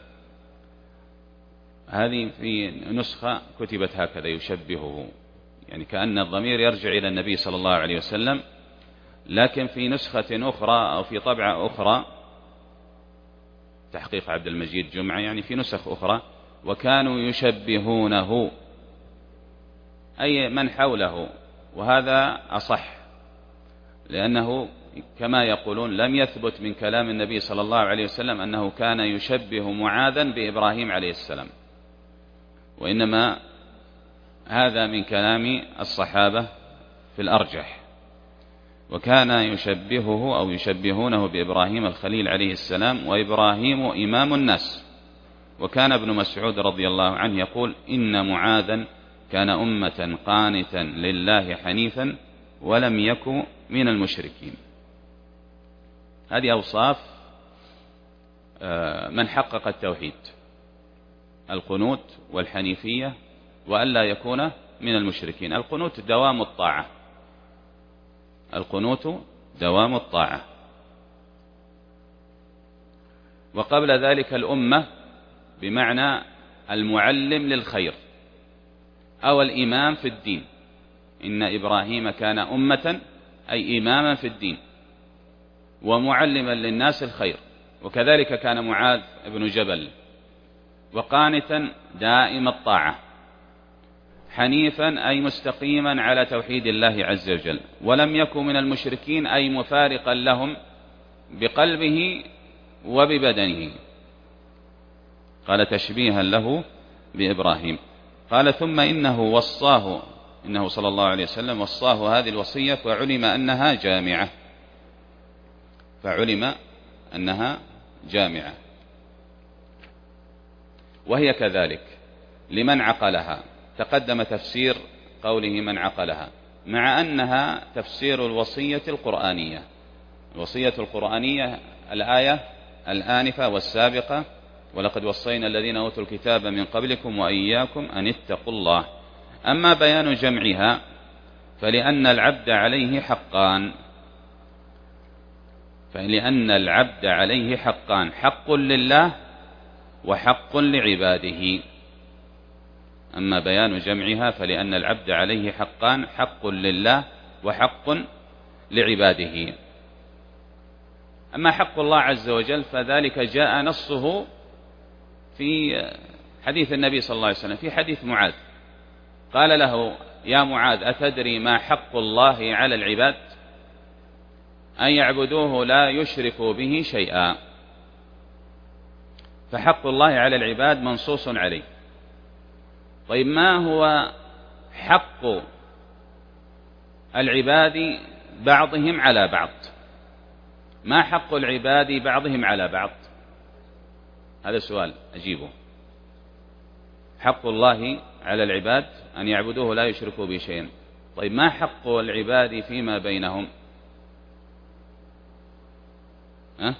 هذه في نسخة كتبت هكذا يشبهه، يعني كأن الضمير يرجع إلى النبي صلى الله عليه وسلم، لكن في نسخة أخرى أو في طبعة أخرى تحقيق عبد المجيد جمعة، يعني في نسخ أخرى وكانوا يشبهونه أي من حوله، وهذا أصح، لأنه كما يقولون لم يثبت من كلام النبي صلى الله عليه وسلم أنه كان يشبه معاذا بإبراهيم عليه السلام، وإنما هذا من كلام الصحابة في الأرجح. وكان يشبهه أو يشبهونه بإبراهيم الخليل عليه السلام، وإبراهيم إمام الناس. وكان ابن مسعود رضي الله عنه يقول إن معاذا كان أمة قانتا لله حنيفا ولم يكن من المشركين. هذه أوصاف من حقق التوحيد: القنوت والحنيفية وألا يكون من المشركين. القنوت دوام الطاعة، القنوت دوام الطاعة. وقبل ذلك الأمة بمعنى المعلم للخير أو الإمام في الدين. إن إبراهيم كان أمة أي إماما في الدين ومعلما للناس الخير، وكذلك كان معاذ بن جبل. وقانتا دائم الطاعة، حنيفا أي مستقيما على توحيد الله عز وجل، ولم يكن من المشركين أي مفارقا لهم بقلبه وببدنه. قال تشبيها له بإبراهيم. قال ثم إنه وصاه، إنه صلى الله عليه وسلم وصاه هذه الوصية فعلم أنها جامعة، فعلم أنها جامعة، وهي كذلك لمن عقلها. تقدم تفسير قوله من عقلها، مع أنها تفسير الوصية القرآنية. الوصية القرآنية الآية الآنفة والسابقة: ولقد وصينا الذين أوتوا الكتاب من قبلكم وإياكم أن اتقوا الله. أما بيان جمعها فلأن العبد عليه حقان، فلأن العبد عليه حقان: حق لله وحق لعباده. أما بيان جمعها فلأن العبد عليه حقان: حق لله وحق لعباده. أما حق الله عز وجل فذلك جاء نصه في حديث النبي صلى الله عليه وسلم، في حديث معاذ قال له يا معاذ أتدري ما حق الله على العباد؟ أن يعبدوه لا يشركوا به شيئا. فحق الله على العباد منصوص عليه. طيب ما هو حق العباد بعضهم على بعض؟ ما حق العباد بعضهم على بعض؟ هذا سؤال أجيبه. حق الله على العباد أن يعبدوه لا يشركوا به شيئا. طيب ما حق العباد فيما بينهم؟ أه؟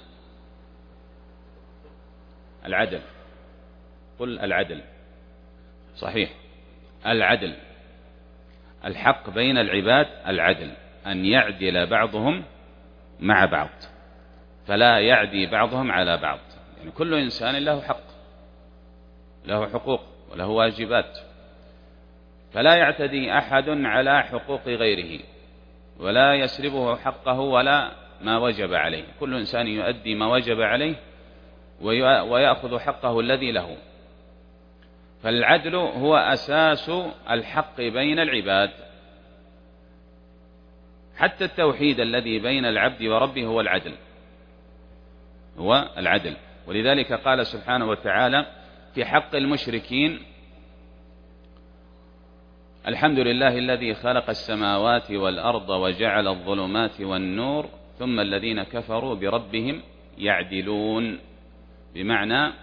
العدل. قل العدل. صحيح، العدل. الحق بين العباد العدل، أن يعدل بعضهم مع بعض، فلا يعدي بعضهم على بعض. يعني كل إنسان له حق، له حقوق وله واجبات، فلا يعتدي أحد على حقوق غيره. ولا يسلبه حقه ولا ما وجب عليه. كل إنسان يؤدي ما وجب عليه ويأخذ حقه الذي له. فالعدل هو أساس الحق بين العباد. حتى التوحيد الذي بين العبد وربه هو العدل، هو العدل. ولذلك قال سبحانه وتعالى في حق المشركين: الحمد لله الذي خلق السماوات والأرض وجعل الظلمات والنور ثم الذين كفروا بربهم يعدلون، بمعنى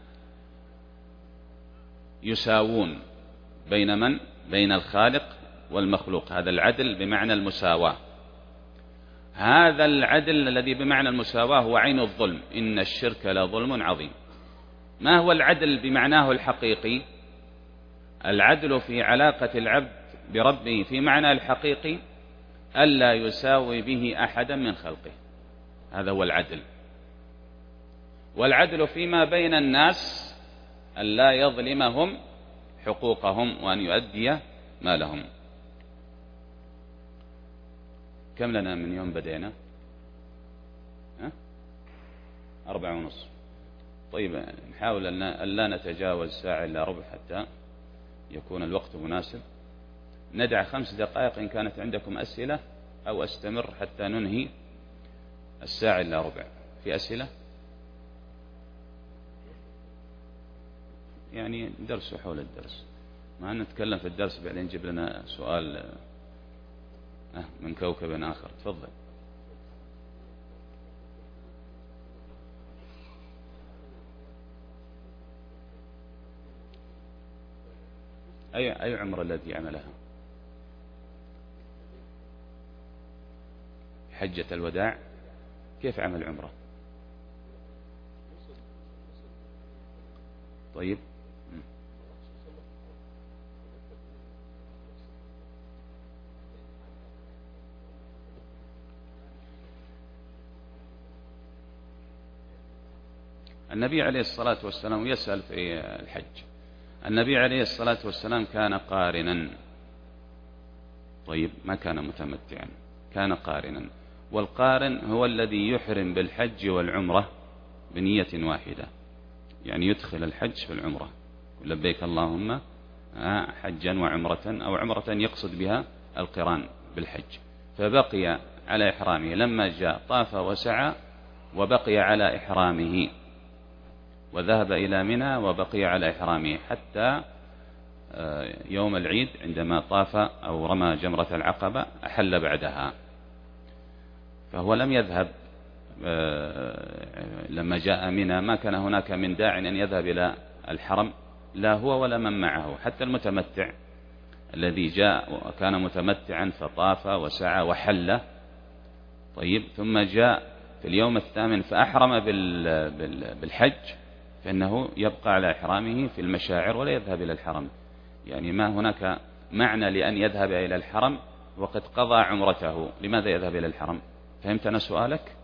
يساوون بين من؟ بين الخالق والمخلوق. هذا العدل بمعنى المساواة. هذا العدل الذي بمعنى المساواة هو عين الظلم، إن الشرك لظلم عظيم. ما هو العدل بمعناه الحقيقي؟ العدل في علاقة العبد بربه في معنى الحقيقي ألا يساوي به أحدا من خلقه، هذا هو العدل. والعدل فيما بين الناس ألا يظلمهم حقوقهم وأن يؤدي ما لهم. كم لنا من يوم بدينا؟ ها؟ أربعة ونصف. طيب نحاول أن لا نتجاوز ساعة إلا ربع حتى يكون الوقت مناسب. ندع خمس دقائق إن كانت عندكم أسئلة، أو أستمر حتى ننهي الساعة إلا ربع. في أسئلة؟ يعني درس حول الدرس، ما نتكلم في الدرس بعدين نجيب لنا سؤال من كوكب آخر. تفضل. أي أي عمرة التي عملها؟ حجة الوداع. كيف عمل عمرة؟ طيب. النبي عليه الصلاة والسلام يسأل في الحج. النبي عليه الصلاة والسلام كان قارنا. طيب، ما كان متمتعا، كان قارنا. والقارن هو الذي يحرم بالحج والعمرة بنية واحدة، يعني يدخل الحج في العمرة، لبيك اللهم حجا وعمرة، أو عمرة يقصد بها القران بالحج. فبقي على إحرامه لما جاء طاف وسعى، وبقي على إحرامه، وذهب إلى منى وبقي على إحرامه حتى يوم العيد عندما طاف أو رمى جمرة العقبة أحل بعدها. فهو لم يذهب لما جاء منى، ما كان هناك من داع أن يذهب إلى الحرم، لا هو ولا من معه. حتى المتمتع الذي جاء وكان متمتعا فطاف وسعى وحل، طيب، ثم جاء في اليوم الثامن فأحرم بالحج، فإنه يبقى على إحرامه في المشاعر ولا يذهب إلى الحرم. يعني ما هناك معنى لأن يذهب إلى الحرم وقد قضى عمرته، لماذا يذهب إلى الحرم؟ فهمت أنا سؤالك؟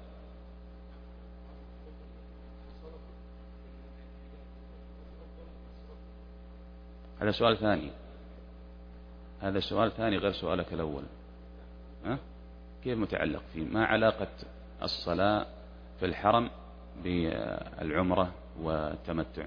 هذا سؤال ثاني، هذا سؤال ثاني غير سؤالك الأول. أه؟ كيف متعلق فيه؟ ما علاقة الصلاة في الحرم بالعمرة والتمتع؟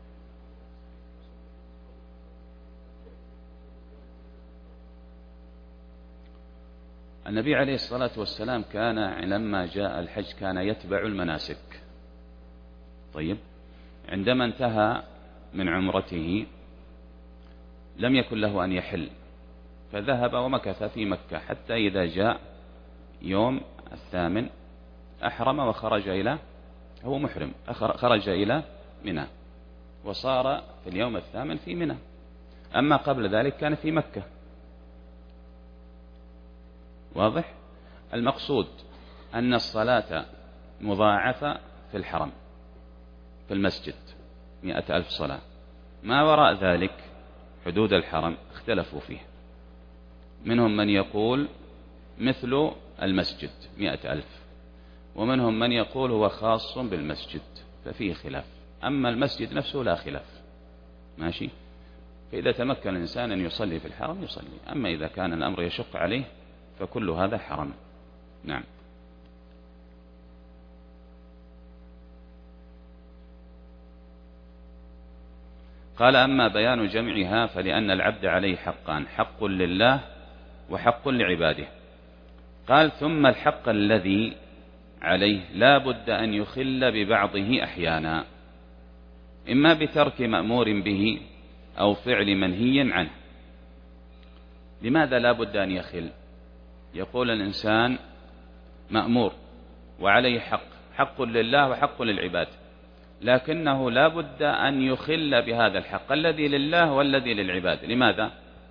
النبي عليه الصلاة والسلام كان لما جاء الحج كان يتبع المناسك. طيب، عندما انتهى من عمرته لم يكن له أن يحل، فذهب ومكث في مكة حتى إذا جاء يوم الثامن أحرم وخرج إلى، هو محرم، خرج إلى منى وصار في اليوم الثامن في منى. أما قبل ذلك كان في مكة. واضح؟ المقصود أن الصلاة مضاعفة في الحرم في المسجد مئة ألف صلاة. ما وراء ذلك حدود الحرم اختلفوا فيه، منهم من يقول مثل المسجد مئة ألف، ومنهم من يقول هو خاص بالمسجد، ففيه خلاف. أما المسجد نفسه لا خلاف، ماشي. فإذا تمكن الإنسان أن يصلي في الحرم يصلي. أما إذا كان الأمر يشق عليه فكل هذا حرام. نعم. قال: أما بيان جمعها فلأن العبد عليه حقان، حق لله وحق لعباده. قال: ثم الحق الذي عليه لا بد أن يخل ببعضه أحيانا، إما بترك مأمور به أو فعل منهي عنه. لماذا لا بد أن يخل؟ يقول الإنسان مأمور وعليه حق، حق لله وحق للعباد، لكنه لا بد أن يخل بهذا الحق الذي لله والذي للعباد. لماذا؟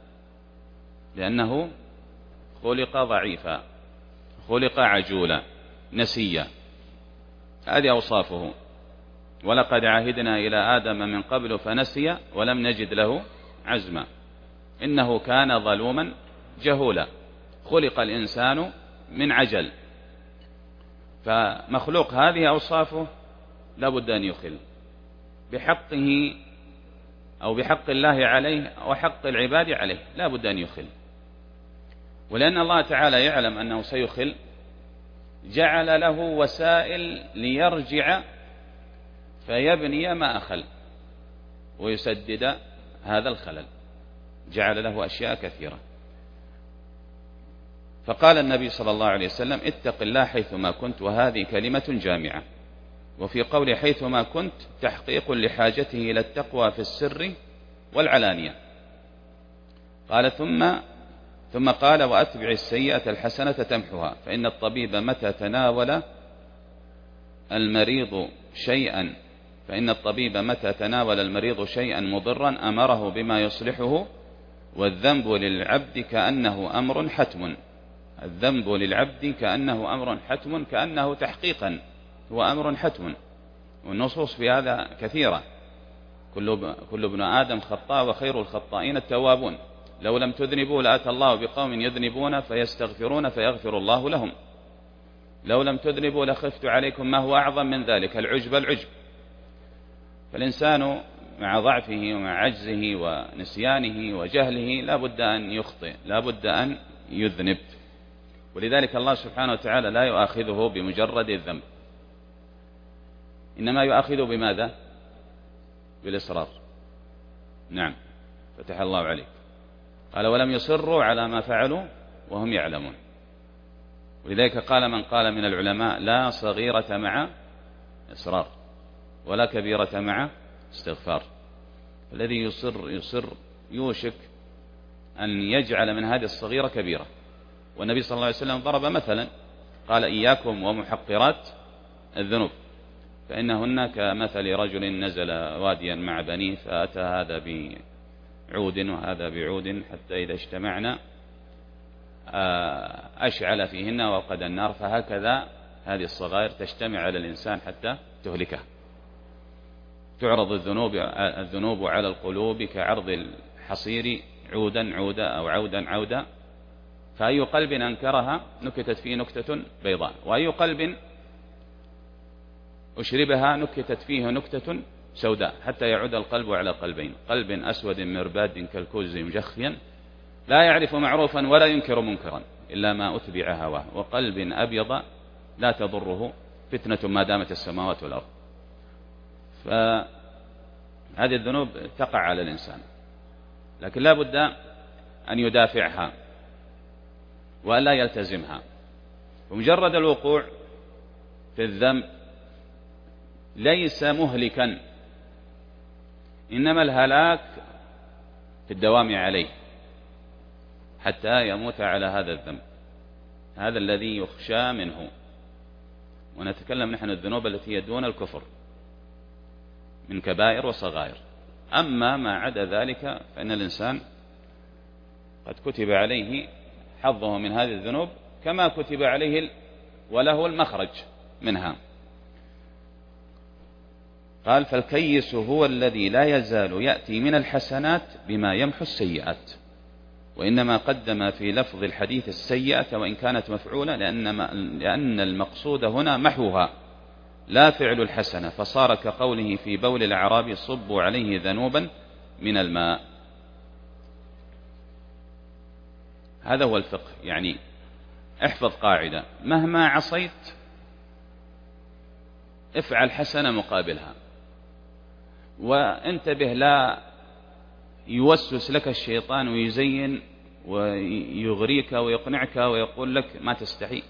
لأنه خلق ضعيفا، خلق عجولا، نسيا، هذه أوصافه. ولقد عهدنا إلى آدم من قبل فنسي ولم نجد له عزما، إنه كان ظلوما جهولا. خلق الإنسان من عجل، فمخلوق هذه أوصافه لا بد أن يخل بحقه أو بحق الله عليه وحق العباد عليه، لا بد أن يخل. ولأن الله تعالى يعلم أنه سيخل جعل له وسائل ليرجع فيبني ما أخل ويسدد هذا الخلل، جعل له أشياء كثيرة. فقال النبي صلى الله عليه وسلم: اتق الله حيثما كنت، وهذه كلمة جامعة. وفي قول حيثما كنت تحقيق لحاجته إلى التقوى في السر والعلانية. قال ثم ثم قال: وأتبع السيئة الحسنة تمحها، فإن الطبيب متى تناول المريض شيئا فإن الطبيب متى تناول المريض شيئا مضرا أمره بما يصلحه، والذنب للعبد كأنه أمر حتم. الذنب للعبد كأنه أمر حتم، كأنه تحقيقا هو أمر حتم. والنصوص في هذا كثيرة: كل كل ابن آدم خطاء وخير الخطائين التوابون، لو لم تذنبوا لأتى الله بقوم يذنبون فيستغفرون فيغفر الله لهم، لو لم تذنبوا لخفت عليكم ما هو أعظم من ذلك، العجب العجب. فالإنسان مع ضعفه ومع عجزه ونسيانه وجهله لا بد أن يخطئ، لا بد أن يذنب. ولذلك الله سبحانه وتعالى لا يؤاخذه بمجرد الذنب، إنما يؤاخذه بماذا؟ بالإصرار. نعم، فتح الله عليك. قال: ولم يصروا على ما فعلوا وهم يعلمون. ولذلك قال من قال من العلماء: لا صغيرة مع إصرار ولا كبيرة مع استغفار. الذي يصر يصر يوشك أن يجعل من هذه الصغيرة كبيرة. والنبي صلى الله عليه وسلم ضرب مثلا، قال: إياكم ومحقرات الذنوب، فإنهن كمثل رجل نزل واديا مع بنيه، فأتى هذا بعود وهذا بعود حتى إذا اجتمعنا أشعل فيهن ووقد النار. فهكذا هذه الصغائر تجتمع على الإنسان حتى تهلكه. تعرض الذنوب الذنوب على القلوب كعرض الحصير عودا عودا أو عودا عودا، فأي قلب أنكرها نكتت فيه نكتة بيضاء، وأي قلب أشربها نكتت فيه نكتة سوداء، حتى يعود القلب على قلبين: قلب أسود مرباد كالكوز مجخيا لا يعرف معروفا ولا ينكر منكرا إلا ما أتبع هواه، وقلب أبيض لا تضره فتنة ما دامت السماوات والأرض. فهذه الذنوب تقع على الإنسان، لكن لا بد أن يدافعها وألا يلتزمها. ومجرد الوقوع في الذنب ليس مهلكا، إنما الهلاك في الدوام عليه حتى يموت على هذا الذنب. هذا الذي يخشى منه. ونتكلم نحن الذنوب التي هي دون الكفر من كبائر وصغائر. أما ما عدا ذلك فإن الإنسان قد كتب عليه حظه من هذه الذنوب كما كتب عليه وله المخرج منها. قال: فالكيس هو الذي لا يزال يأتي من الحسنات بما يمحو السيئات، وإنما قدم في لفظ الحديث السيئة وإن كانت مفعولة، لأن, لأن المقصود هنا محوها لا فعل الحسنة، فصار كقوله في بول الأعرابي: صبوا عليه ذنوبا من الماء. هذا هو الفقه. يعني احفظ قاعدة: مهما عصيت افعل حسنة مقابلها، وانتبه لا يوسوس لك الشيطان ويزين ويغريك ويقنعك ويقول لك ما تستحي،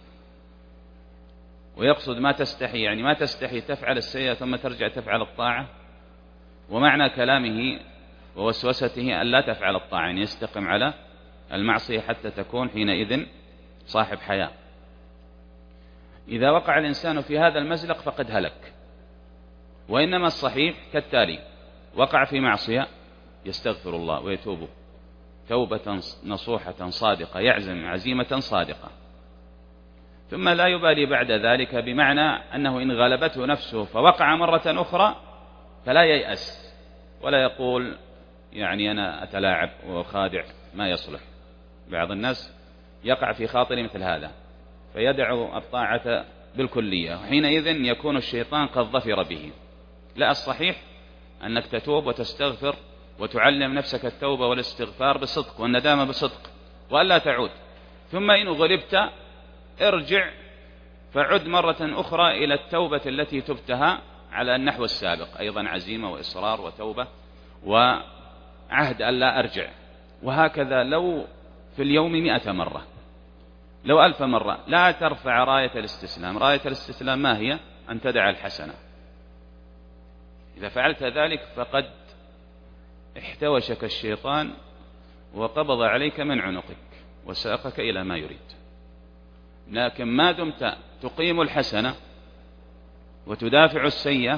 ويقصد ما تستحي يعني ما تستحي تفعل السيئة ثم ترجع تفعل الطاعة، ومعنى كلامه ووسوسته أن لا تفعل الطاعة، يعني يستقم على المعصية حتى تكون حينئذ صاحب حياة. إذا وقع الإنسان في هذا المزلق فقد هلك. وإنما الصحيح كالتالي: وقع في معصية يستغفر الله ويتوب توبة نصوحة صادقة، يعزم عزيمة صادقة، ثم لا يبالي بعد ذلك، بمعنى أنه إن غلبته نفسه فوقع مرة أخرى فلا ييأس ولا يقول يعني أنا أتلاعب وخادع، ما يصلح. بعض الناس يقع في خاطر مثل هذا فيدع الطاعة بالكلية، وحينئذ يكون الشيطان قد ظفر به. لا، الصحيح أنك تتوب وتستغفر وتعلم نفسك التوبة والاستغفار بصدق والندامة بصدق، وألا تعود. ثم إن غلبت ارجع فعد مرة أخرى إلى التوبة التي تبتها على النحو السابق، أيضا عزيمة وإصرار وتوبة وعهد ألا أرجع. وهكذا لو في اليوم مئة مرة، لو ألف مرة، لا ترفع راية الاستسلام. راية الاستسلام ما هي؟ أن تدع الحسنة. إذا فعلت ذلك فقد احتوشك الشيطان وقبض عليك من عنقك وساقك إلى ما يريد. لكن ما دمت تقيم الحسنة وتدافع السيئة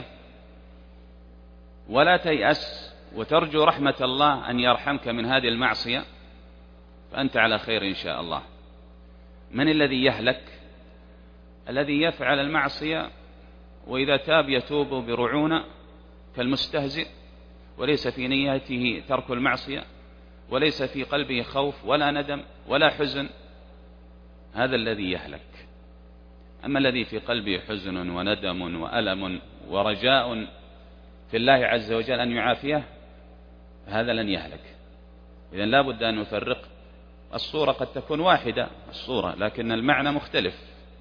ولا تيأس وترجو رحمة الله أن يرحمك من هذه المعصية فأنت على خير إن شاء الله. من الذي يهلك؟ الذي يفعل المعصية وإذا تاب يتوب برعونة كالمستهزئ، وليس في نيته ترك المعصية، وليس في قلبه خوف ولا ندم ولا حزن، هذا الذي يهلك. أما الذي في قلبه حزن وندم وألم ورجاء في الله عز وجل أن يعافيه، هذا لن يهلك. إذن لا بد أن نفرق. الصورة قد تكون واحدة الصورة لكن المعنى مختلف.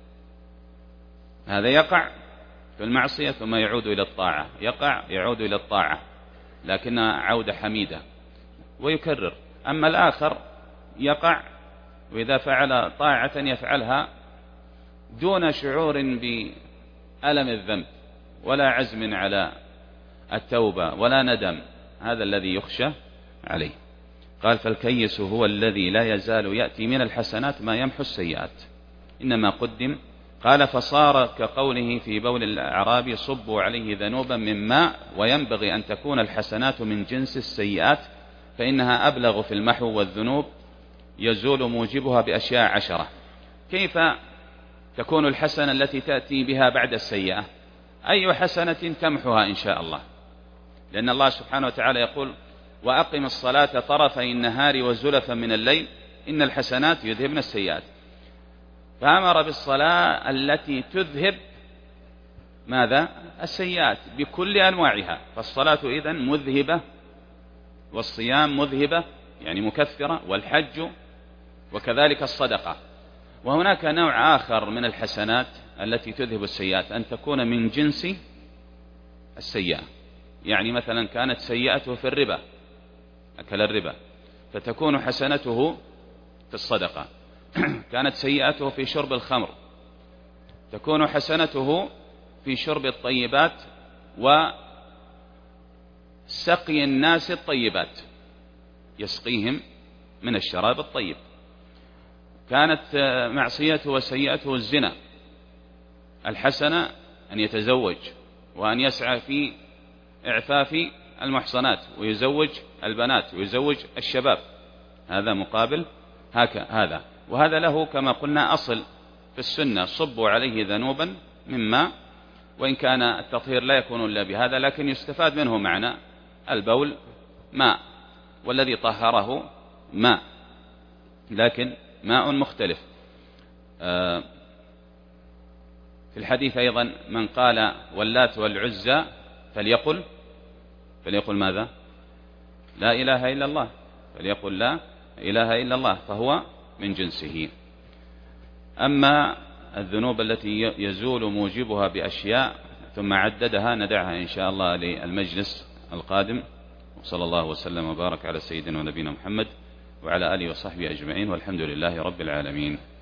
هذا يقع في المعصية ثم يعود إلى الطاعة، يقع يعود إلى الطاعة لكنها عودة حميدة ويكرر. أما الآخر يقع وإذا فعل طاعة يفعلها دون شعور بألم الذنب ولا عزم على التوبة ولا ندم، هذا الذي يخشى عليه. قال: فالكيس هو الذي لا يزال يأتي من الحسنات ما يمحو السيئات، إنما قدم. قال: فصار كقوله في بول الأعرابي: صبوا عليه ذنوبا من ماء، وينبغي أن تكون الحسنات من جنس السيئات فإنها أبلغ في المحو، والذنوب يزول موجبها بأشياء عشرة. كيف تكون الحسنة التي تأتي بها بعد السيئة؟ أي حسنة تمحوها إن شاء الله، لأن الله سبحانه وتعالى يقول: وأقم الصلاة طرفي النهار وزلفا من الليل إن الحسنات يذهبن السيئات. فأمر بالصلاة التي تذهب ماذا؟ السيئات بكل أنواعها. فالصلاة إذن مذهبة، والصيام مذهبة يعني مكثرة، والحج، وكذلك الصدقة. وهناك نوع آخر من الحسنات التي تذهب السيئات أن تكون من جنس السيئة. يعني مثلا كانت سيئته في الربا، أكل الربا، فتكون حسنته في الصدقة. كانت سيئته في شرب الخمر، تكون حسنته في شرب الطيبات وسقي الناس الطيبات، يسقيهم من الشراب الطيب. كانت معصيته وسيئته الزنا، الحسنة أن يتزوج وأن يسعى في إعفاف المحصنات ويزوج البنات ويزوج الشباب، هذا مقابل هذا. وهذا له كما قلنا أصل في السنة: صبوا عليه ذنوبا من ماء. وإن كان التطهير لا يكون إلا بهذا، لكن يستفاد منه معنى البول ماء، والذي طهره ماء، لكن ماء مختلف. في الحديث أيضا: من قال واللات والعزى فليقل فليقل ماذا؟ لا إله إلا الله، فليقل لا إله إلا الله، فهو من جنسه. أما الذنوب التي يزول موجبها بأشياء ثم عددها ندعها إن شاء الله للمجلس القادم. وصلى الله وسلم وبارك على سيدنا ونبينا محمد وعلى آله وصحبه أجمعين، والحمد لله رب العالمين.